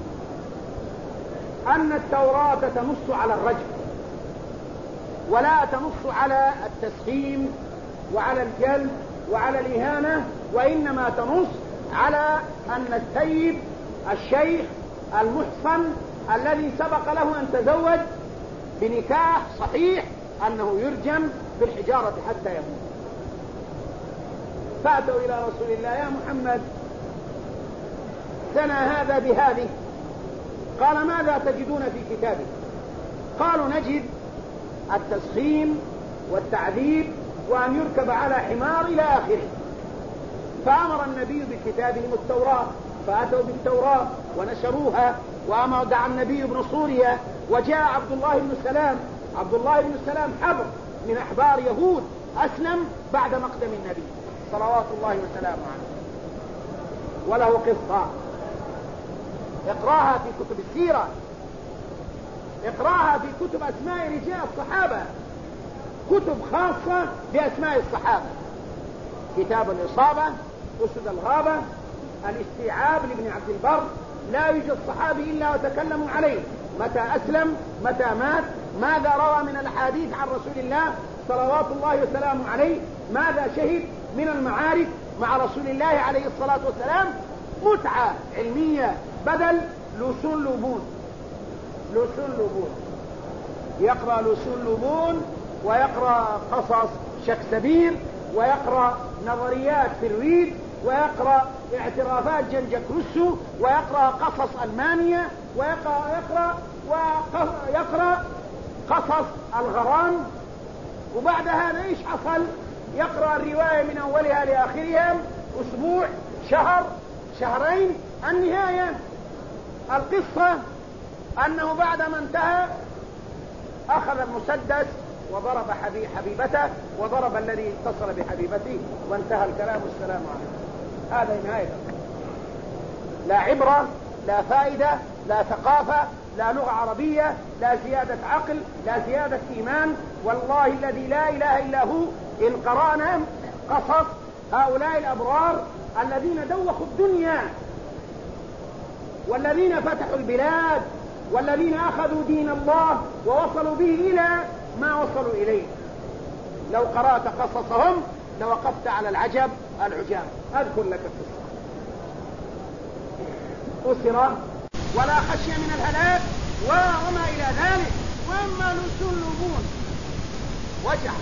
أن التوراة تنص على الرجم، ولا تنص على التسخيم وعلى الجلد وعلى الإهانة، وإنما تنص على أن الثيب الشيخ المحصن الذي سبق له أن تزوج بنكاح صحيح أنه يرجم بالحجارة حتى يموت. فأتوا إلى رسول الله: يا محمد، زنى هذا بهذه. قال: ماذا تجدون في كتابه؟ قالوا: نجد التسخيم والتعذيب وأن يركب على حمار إلى آخره. فأمر النبي بكتابهم التوراة، فأتوا بالتوراة ونشروها، وأمر دعا النبي ابن سوريا، وجاء عبد الله بن سلام. عبد الله بن سلام حبر من أحبار يهود، أسلم بعد مقدم النبي صلوات الله وسلامه عليه، وله قصة اقراها في كتب السيرة، اقراها في كتب أسماء رجال الصحابة، كتب خاصة بأسماء الصحابة، كتاب الإصابة، أسد الغابة، الاستيعاب لابن عبد البر. لا يوجد صحابي إلا وتكلموا عليه، متى أسلم، متى مات، ماذا روى من الحديث عن رسول الله صلوات الله وسلامه عليه، ماذا شهد من المعارك مع رسول الله عليه الصلاة والسلام. متعة علمية بدل لسون لبون. لسون لبون يقرأ لسون لبون، ويقرأ قصص شكسبير، ويقرأ نظريات في الريد، ويقرأ اعترافات جنجك روسو، ويقرأ قصص ألمانيا، ويقرأ قصص الغرام. وبعد هذا ايش حصل؟ يقرأ الرواية من أولها لآخرها، أسبوع، شهر، شهرين. النهاية القصة أنه بعدما انتهى أخذ المسدس وضرب حبيبته وضرب الذي اتصل بحبيبته وانتهى الكلام والسلام عليكم. هذا نهاية. لا عبرة، لا فائدة، لا ثقافة، لا لغة عربية، لا زيادة عقل، لا زيادة إيمان. والله الذي لا إله إلا هو إن قرأنا قصص هؤلاء الأبرار الذين دوخوا الدنيا والذين فتحوا البلاد والذين أخذوا دين الله ووصلوا به إلى ما وصلوا إليه، لو قرأت قصصهم لوقفت على العجب العجاب. أذكر لك قصة. أسر ولا خشية من الهلاك وما إلى ذلك، وأما نسلمون وجع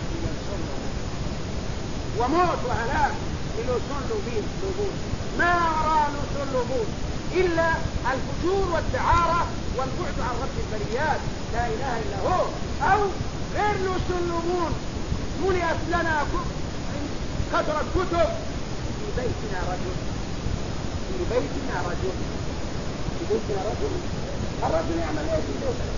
وموت وهلاك لنسلمون ما وراء نسلمون إلا الفجور والدعارة والبعد عن رب البريات لا إله إلا هو، أو غير نسلمون ملئت لنا كثرة كتب في بيتنا رجل الرجل يعمل ايه في بيته؟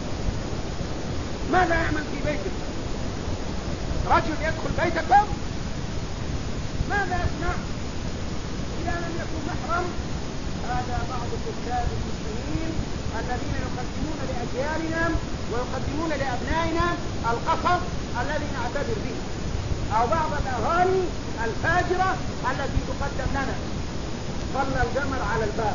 ماذا يعمل في بيته؟ رجل يدخل بيتكم ماذا يصنع إذا لم يكن محرم؟ هذا بعض كتاب المسلمين الذين يقدمون لأجيالنا ويقدمون لأبنائنا القصص الذي نعتبر به، أو بعض الأغاني الفاجرة التي تقدم لنا. صلى القمر على الباب،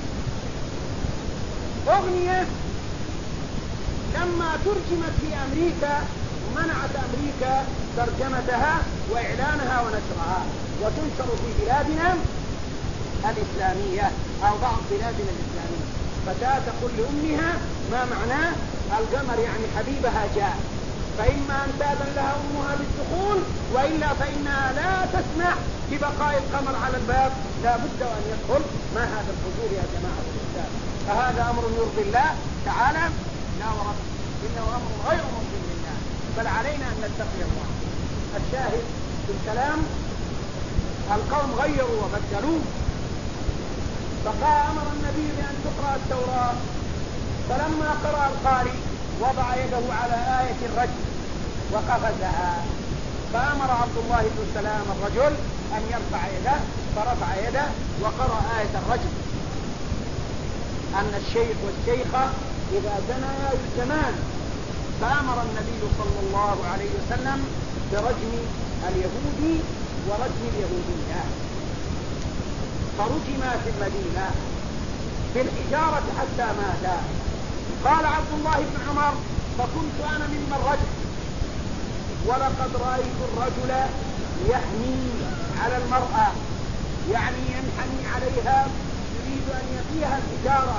أغنية لما ترجمت في أمريكا منعت أمريكا ترجمتها وإعلانها ونشرها، وتنشر في بلادنا الإسلامية أو بعض بلادنا الإسلامية. فتاة تقول لأمها ما معناه القمر يعني حبيبها جاء، فإما أن تأذن لها أمها بالدخول وإلا فإنها لا تسمح ببقاء القمر على الباب، لا بد أن يدخل. ما هذا الحضور يا جماعة الإسلام؟ فهذا أمر يرضي الله تعالى؟ لا ورب، إنه أمر غير مرضي لله، بل علينا أن نتقي الله. الشاهد في الكلام القوم غيروا وبدلوا، فقال أمر النبي بأن تقرأ التوراة، فلما قرأ القارئ وضع يده على آية الرجم وقفزها، فأمر عبد الله بن سلام الرجل أن يرفع يده، فرفع يده وقرأ آية الرجم، أن الشيخ والشيخة إذا زنيا يرجمان. فأمر النبي صلى الله عليه وسلم برجم اليهودي ورجم اليهودية، فرجما في المدينة بالحجارة حتى ماتا. قال عبد الله بن عمر فكنت أنا ممن رجم، ولقد رأيت الرجل يحمي على المرأة، يعني ينحني عليها يريد أن يقيها الحجارة،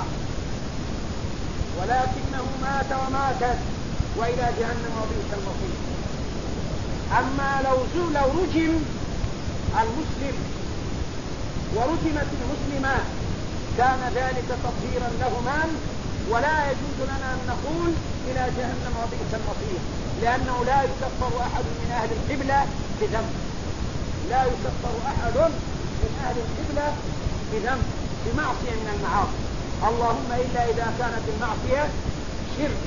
ولكنه مات وماتت وإلى جهنم وبئس المصير. أما لو رجم المسلم ورجمت المسلمة كان ذلك تطهيرا لهما، ولا يجوز لنا أن نقول إلى جهنم وبئس المصير، لأنه لا يكفر أحد من أهل القبلة بذنب، لا يكفر أحد من أهل القبلة بذنب بمعصية من المعاصي، اللهم إلا إذا كانت المعصية شرك،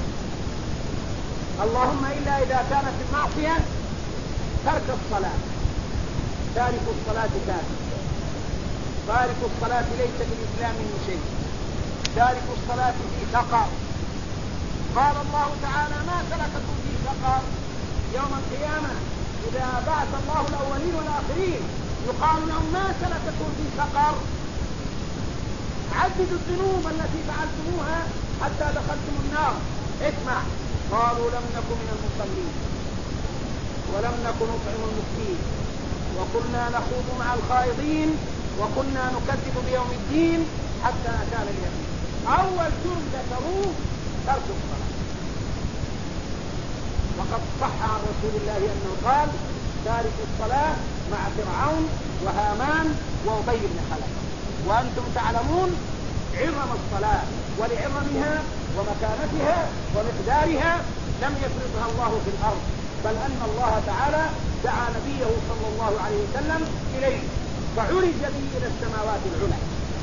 اللهم إلا إذا كانت المعصية ترك الصلاة. تارك الصلاة كافر، تارك الصلاة ليس بالإسلام من شيء، تارك الصلاة في سقر. قال الله تعالى ما سلككم في سقر؟ يوم القيامة إذا بعث الله الأولين والآخرين يقال لهم ما سلككم في سقر؟ عددوا الذنوب التي فعلتموها حتى دخلتم النار. اسمع، قالوا لم نكن من المصلين ولم نكن نطعم المسكين وكنا نخوض مع الخائضين وكنا نكذب بيوم الدين حتى أتانا اليقين. أول جرم ذكروه ترك الصلاة، وقد صح عن رسول الله أنه قال تارك الصلاة مع فرعون وهامان وأبي بن خلف. وأنتم تعلمون عظم الصلاة ولعظمها ومكانتها ومقدارها لم يفرضها الله في الأرض، بل أن الله تعالى دعا نبيه صلى الله عليه وسلم إليه، فعرج به إلى السماوات العلى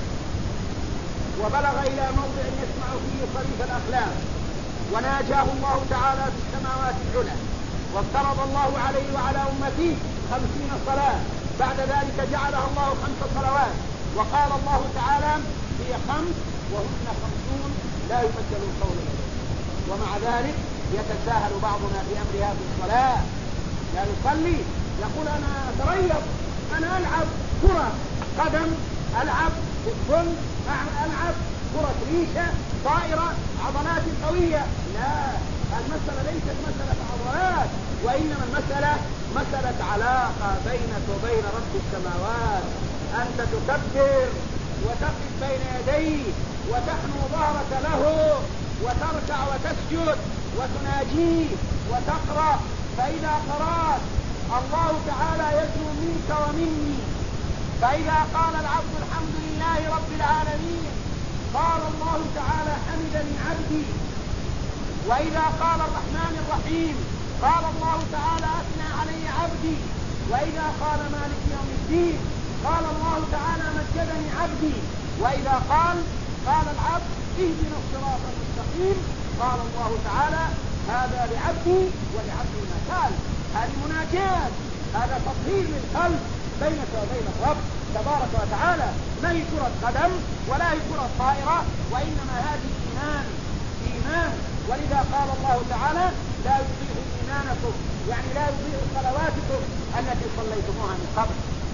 وبلغ إلى موضع يسمع فيه صريف الأقلام، وناجاه الله تعالى في السماوات العلى وافترض الله عليه وعلى أمته 50 صلاة، بعد ذلك جعلها الله 5 صلوات، وقال الله تعالى هي 5 وهن 50 لا يبدل القول لديه. ومع ذلك يتساهل بعضنا في أمر هذه الصلاة، لا يصلي يقول أنا أتريض، أنا ألعب كرة قدم، ألعب فوتبول، ألعب كرة ريشة، طائرة، عضلات قوية. لا، المسألة ليست مسألة عضلات، وإنما المسألة مسألة علاقة بينك وبين رب السماوات. أنت تكبر وتقف بين يديه وتحنو ظهرك له وتركع وتسجد وتناجيه وتقرأ، فإذا قرأت الله تعالى يسمع منك ومني. فإذا قال العبد الحمد لله رب العالمين قال الله تعالى حمدني عبدي. وإذا قال الرحمن الرحيم قال الله تعالى أثنى علي عبدي. وإذا قال مالك يوم الدين قال الله تعالى مجدني عبدي. وإذا قال العبد اهدنا الصراط المستقيم قال الله تعالى هذا لعبدي ولعبدي ما قال. هذه مناجاة، هذا تطهير للقلب بينك وبين الرب تبارك وتعالى. لا هي كرة قدم ولا هي كرة طائرة، وإنما هذه إيمان. ولذا قال الله تعالى لا يضيع إيمانكم، يعني لا يضيع صلواتكم التي صليتموها من قبل.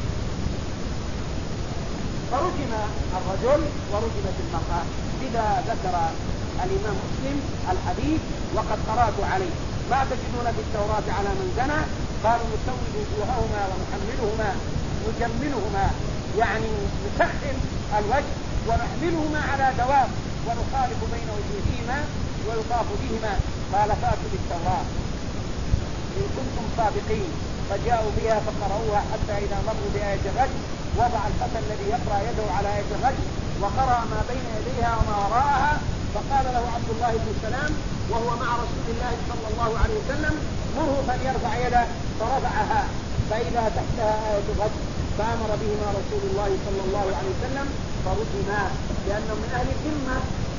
فرجم الرجل ورجمت المرأة. إذا ذكر الإمام مسلم الحديث وقد قرأت عليه ما تجدون في التوراة على من زنى قالوا نسوي وجوههما ونحملهما نجملهما، يعني نسخن الوجه ونحملهما على دواب ونخالف بين وجوههما ويطاف بهما. قال فاتوا بالتوراة إن كنتم صادقين، فجاءوا بها فقرأوها حتى إذا مروا بآية الرجم وضع الفتى الذي يقرأ يده على آية الرجم وقرأ ما بين يديها وما وراءها. فقال له عبد الله بن سلام وهو مع رسول الله صلى الله عليه وسلم مره فليرفع يده، فرفعها فإذا تحتها آية الرجم، فأمر بهما رسول الله صلى الله عليه وسلم فرجما، لأنهم من أهل الذمة،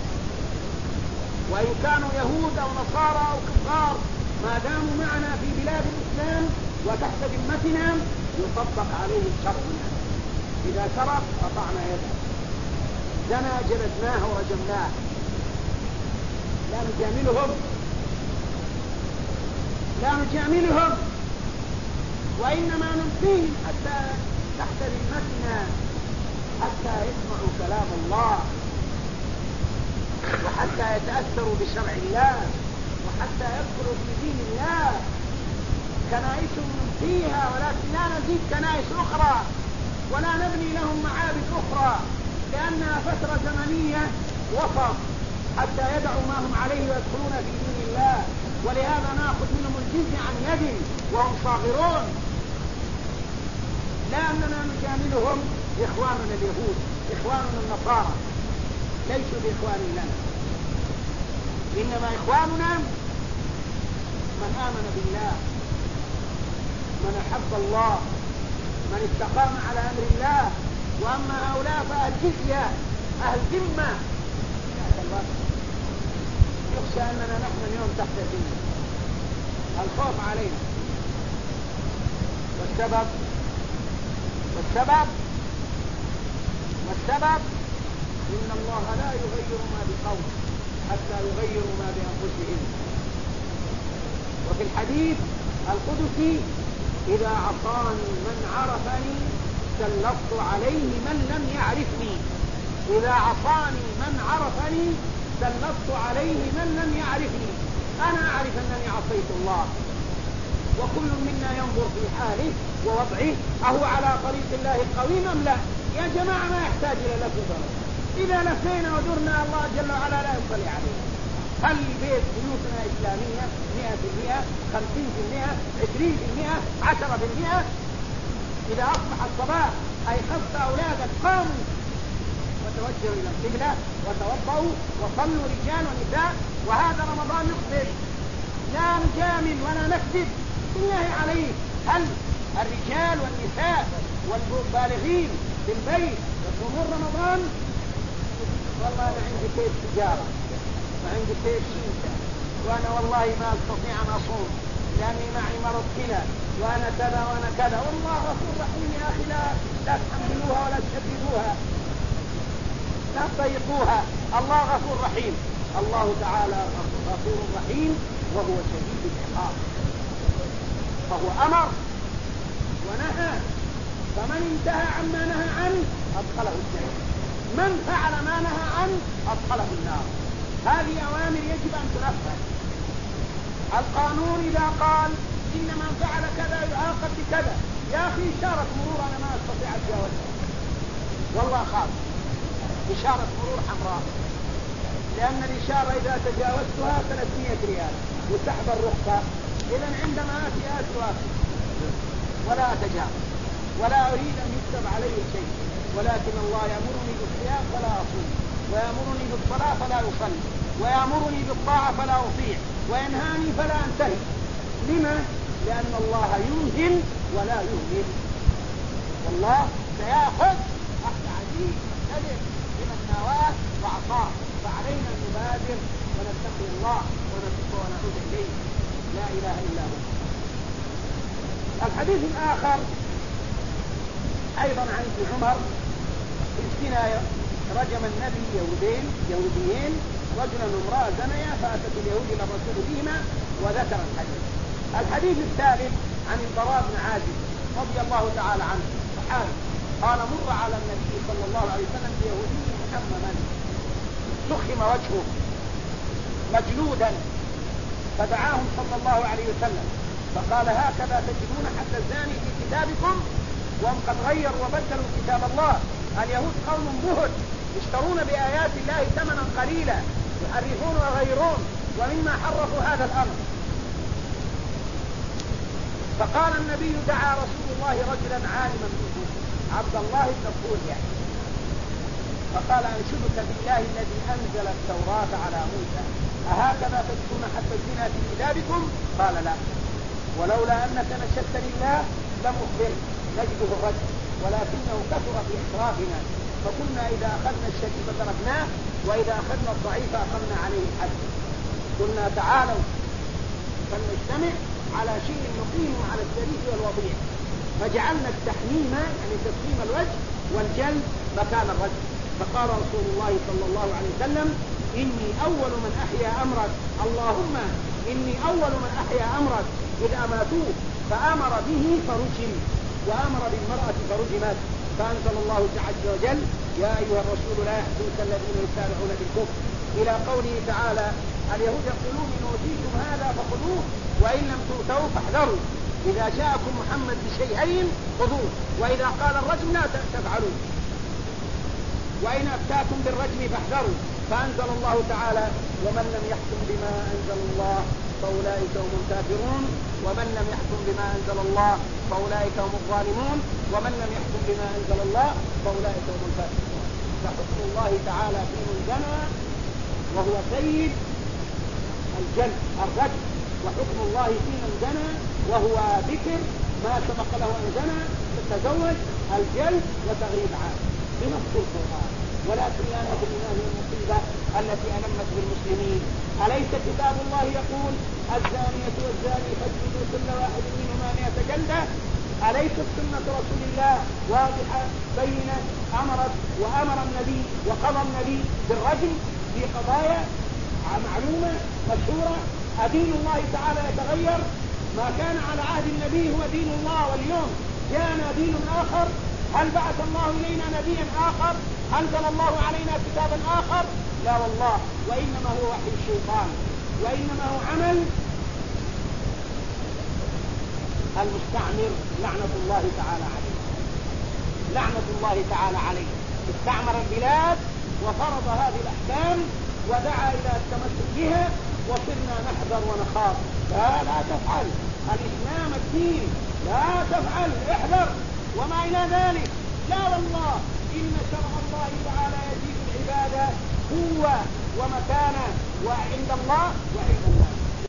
وإن كانوا يهود أو نصارى أو كفار ما داموا معنا في بلاد الإسلام وتحت ذمتنا يطبق عليه شرعنا. إذا سرق قطعنا يده، زنا جلدناه ورجمناه، لا نجاملهم وإنما ننفيهم حتى تحت ذمتنا حتى يسمعوا كلام الله وحتى يتأثروا بشرع الله وحتى يدخلوا في دين الله. كنائسهم ننفيها ولكن لا نزيد كنائس أخرى ولا نبني لهم معابد أخرى، لأنها فترة زمنية وسط حتى يدعوا ما هم عليه ويدخلون في دين الله. ولهذا نأخذ منهم الجزية عن يد وهم صاغرون، لا أننا نجاملهم. إخواننا اليهود إخواننا النصارى ليسوا بإخوان لنا، إنما إخواننا من آمن بالله، من أحب الله، من استقام على أمر الله. وأما هؤلاء فأهل جزية أهل ذمة، يخشى أننا نحن اليوم تحت ذمة، الخوف علينا. والسبب إن الله لا يغير ما بقوم حتى يغيروا ما بأنفسهم. وفي الحديث القدسي إذا عصاني من عرفني سلطت عليه من لم يعرفني. إذا عصاني من عرفني سلطت عليه من لم يعرفني. أنا أعرف أنني عصيت الله، وكل منا ينظر في حاله ووضعه أهو على طريق الله القويم أم لا. يا جماعة ما يحتاج إلى لف ودوران، إذا لفينا ودرنا الله جل وعلا لا يصلي عليه. هل بيت بيوتنا إسلامية 100%، 50%، 20%، 10%؟ إذا أصبح الصباح أيقظت أولادك قاموا وتوجهوا إلى القبلة وتوضؤوا وصلوا رجال ونساء، وهذا رمضان يقبل. لا نجامل ولا نكذب بالله عليه. هل الرجال والنساء والبالغين في البيت يصومون رمضان؟ والله أنا عندي كيف تجارة وعندي كيف شيشة، وأنا والله ما أستطيع أن أصوم لأني معي مرض كلى وأنا كذا وأنا كذا، والله غفور رحيم يا أخي، لا تحملوها ولا تشددوها، لا تضيقوها، الله غفور رحيم. الله تعالى غفور رحيم وهو شديد العقاب، فهو أمر ونهى، فمن انتهى عما نهى عنه أدخله الجنة، من فعل ما نهى عنه أدخله النار. هذه أوامر يجب أن تنفذ. القانون إذا قال إن من فعل كذا يعاقب بكذا، يا أخي إشارة مرور أنا ما أستطيع أتجاوزها، والله أخاف إشارة مرور حمراء، لأن الإشارة إذا تجاوزتها 300 ريال وسحب الرخصة. إذن عندما آتي ولا أتجاوز ولا أريد أن يكتب علي شيء، ولكن الله يأمرني بالصيام فلا أصوم، ويأمرني بالصلاة فلا أصلي، ويأمرني بالطاعة فلا أطيع، وينهاني فلا أنتهي. لما؟ لأن الله يمهل ولا يهمل، والله سيأخذ أخذ عزيز نجد لمن نواه وعصاه، فعلينا أن نبادر ونتقي الله ونعود إليه، لا إله إلا هو. الحديث الآخر أيضا عن ابن عمر في الزنا، رجم النبي يهوديين رجلا وامرأة زنيا، فأتت اليهود إلى الرسول بهما وذكر الحديث. الحديث الثالث عن البراء بن عازب رضي الله تعالى عنه قال مر على النبي صلى الله عليه وسلم بيهودي محمما سخم وجهه مجلودا، فدعاهم صلى الله عليه وسلم فقال هكذا تجدون حد الزاني في كتابكم؟ وهم قد غيروا وبدلوا كتاب الله. اليهود قوم بهت يشترون بآيات الله ثمنا قليلا، يحرفون ويغيرون، ومما حرفوا هذا الأمر. فقال النبي دعا رسول الله رجلا عالما منه عبد الله بن الطول يعني، فقال أنشدك بالله الذي أنزل التوراة على موسى أهكذا تجدون حد الزنا في كتابكم؟ قال لا، ولولا أنك نشدت لله لم أخبر نجده الرجل، ولكنه كثر في إحرافنا، فكنا إذا أخذنا الشديد تركناه، وإذا أخذنا الضعيف أقمنا عليه الحد. قلنا تعالوا فلنجتمع على شيء نقيم على الشريف والوضيع، فجعلنا التحميم يعني تسليم الوجه والجلد مكان الرجل. فقال رسول الله صلى الله عليه وسلم إني أول من أحيا أمرك، اللهم إني أول من أحيا أمرك إذا أماتوه، فأمر به فرجم، وأمر بالمرأة فرجمت. فأنزل الله عز وجل يا أيها الرسول لا يحزنك الذين يسارعون بالكفر، إلى قوله تعالى اليهود يقولون إن أوتيتم هذا فخذوه وإن لم تؤتوه فاحذروا، إذا جاءكم محمد بشيئين خذوه، وإذا قال الرجم لا تفعلوا، وإن أفتاكم بالرجم فاحذروا. فأنزل الله تعالى ومن لم يحكم بما أنزل الله فأولئك هم الكافرون، ومن لم يحكم بما أنزل الله فأولئك هم الظالمون، ومن لم يحكم بما أنزل الله فأولئك هم الفاسقون. فحكم الله تعالى في من زنى وهو سيد الجلد الرجم، وحكم الله في من زنى وهو ذكر ما سبق له أن زنى تزوج الجلد وتغريب عام بنص القرآن. ولكن لا ندري ما هي المصيبة التي ألمت بالمسلمين. أليس كتاب الله يقول الزانية والزاني فاجلدوا كل واحد منهما 100 جلدة؟ أليست سنة رسول الله واضحة بينة أمرت وأمر النبي وقضى النبي بالرجم في قضايا معلومة مشهورة؟ أدين الله تعالى يتغير؟ ما كان على عهد النبي هو دين الله، واليوم جاءنا دين آخر. هل بعث الله إلينا نبيا آخر؟ أنزل الله علينا كتابا آخر؟ لا والله، وإنما هو وحي الشيطان، وإنما هو عمل المستعمر لعنة الله تعالى عليه، لعنة الله تعالى عليه. استعمر البلاد وفرض هذه الأحكام ودعا إلى التمسك بها، وصرنا نحذر ونخاف. لا تفعل، الإسلام الدين، لا تفعل، احذر. وما إلى ذلك لا والله، إن شرع الله تعالى يزيد العبادة قوة ومكانة وعند الله وعند الله.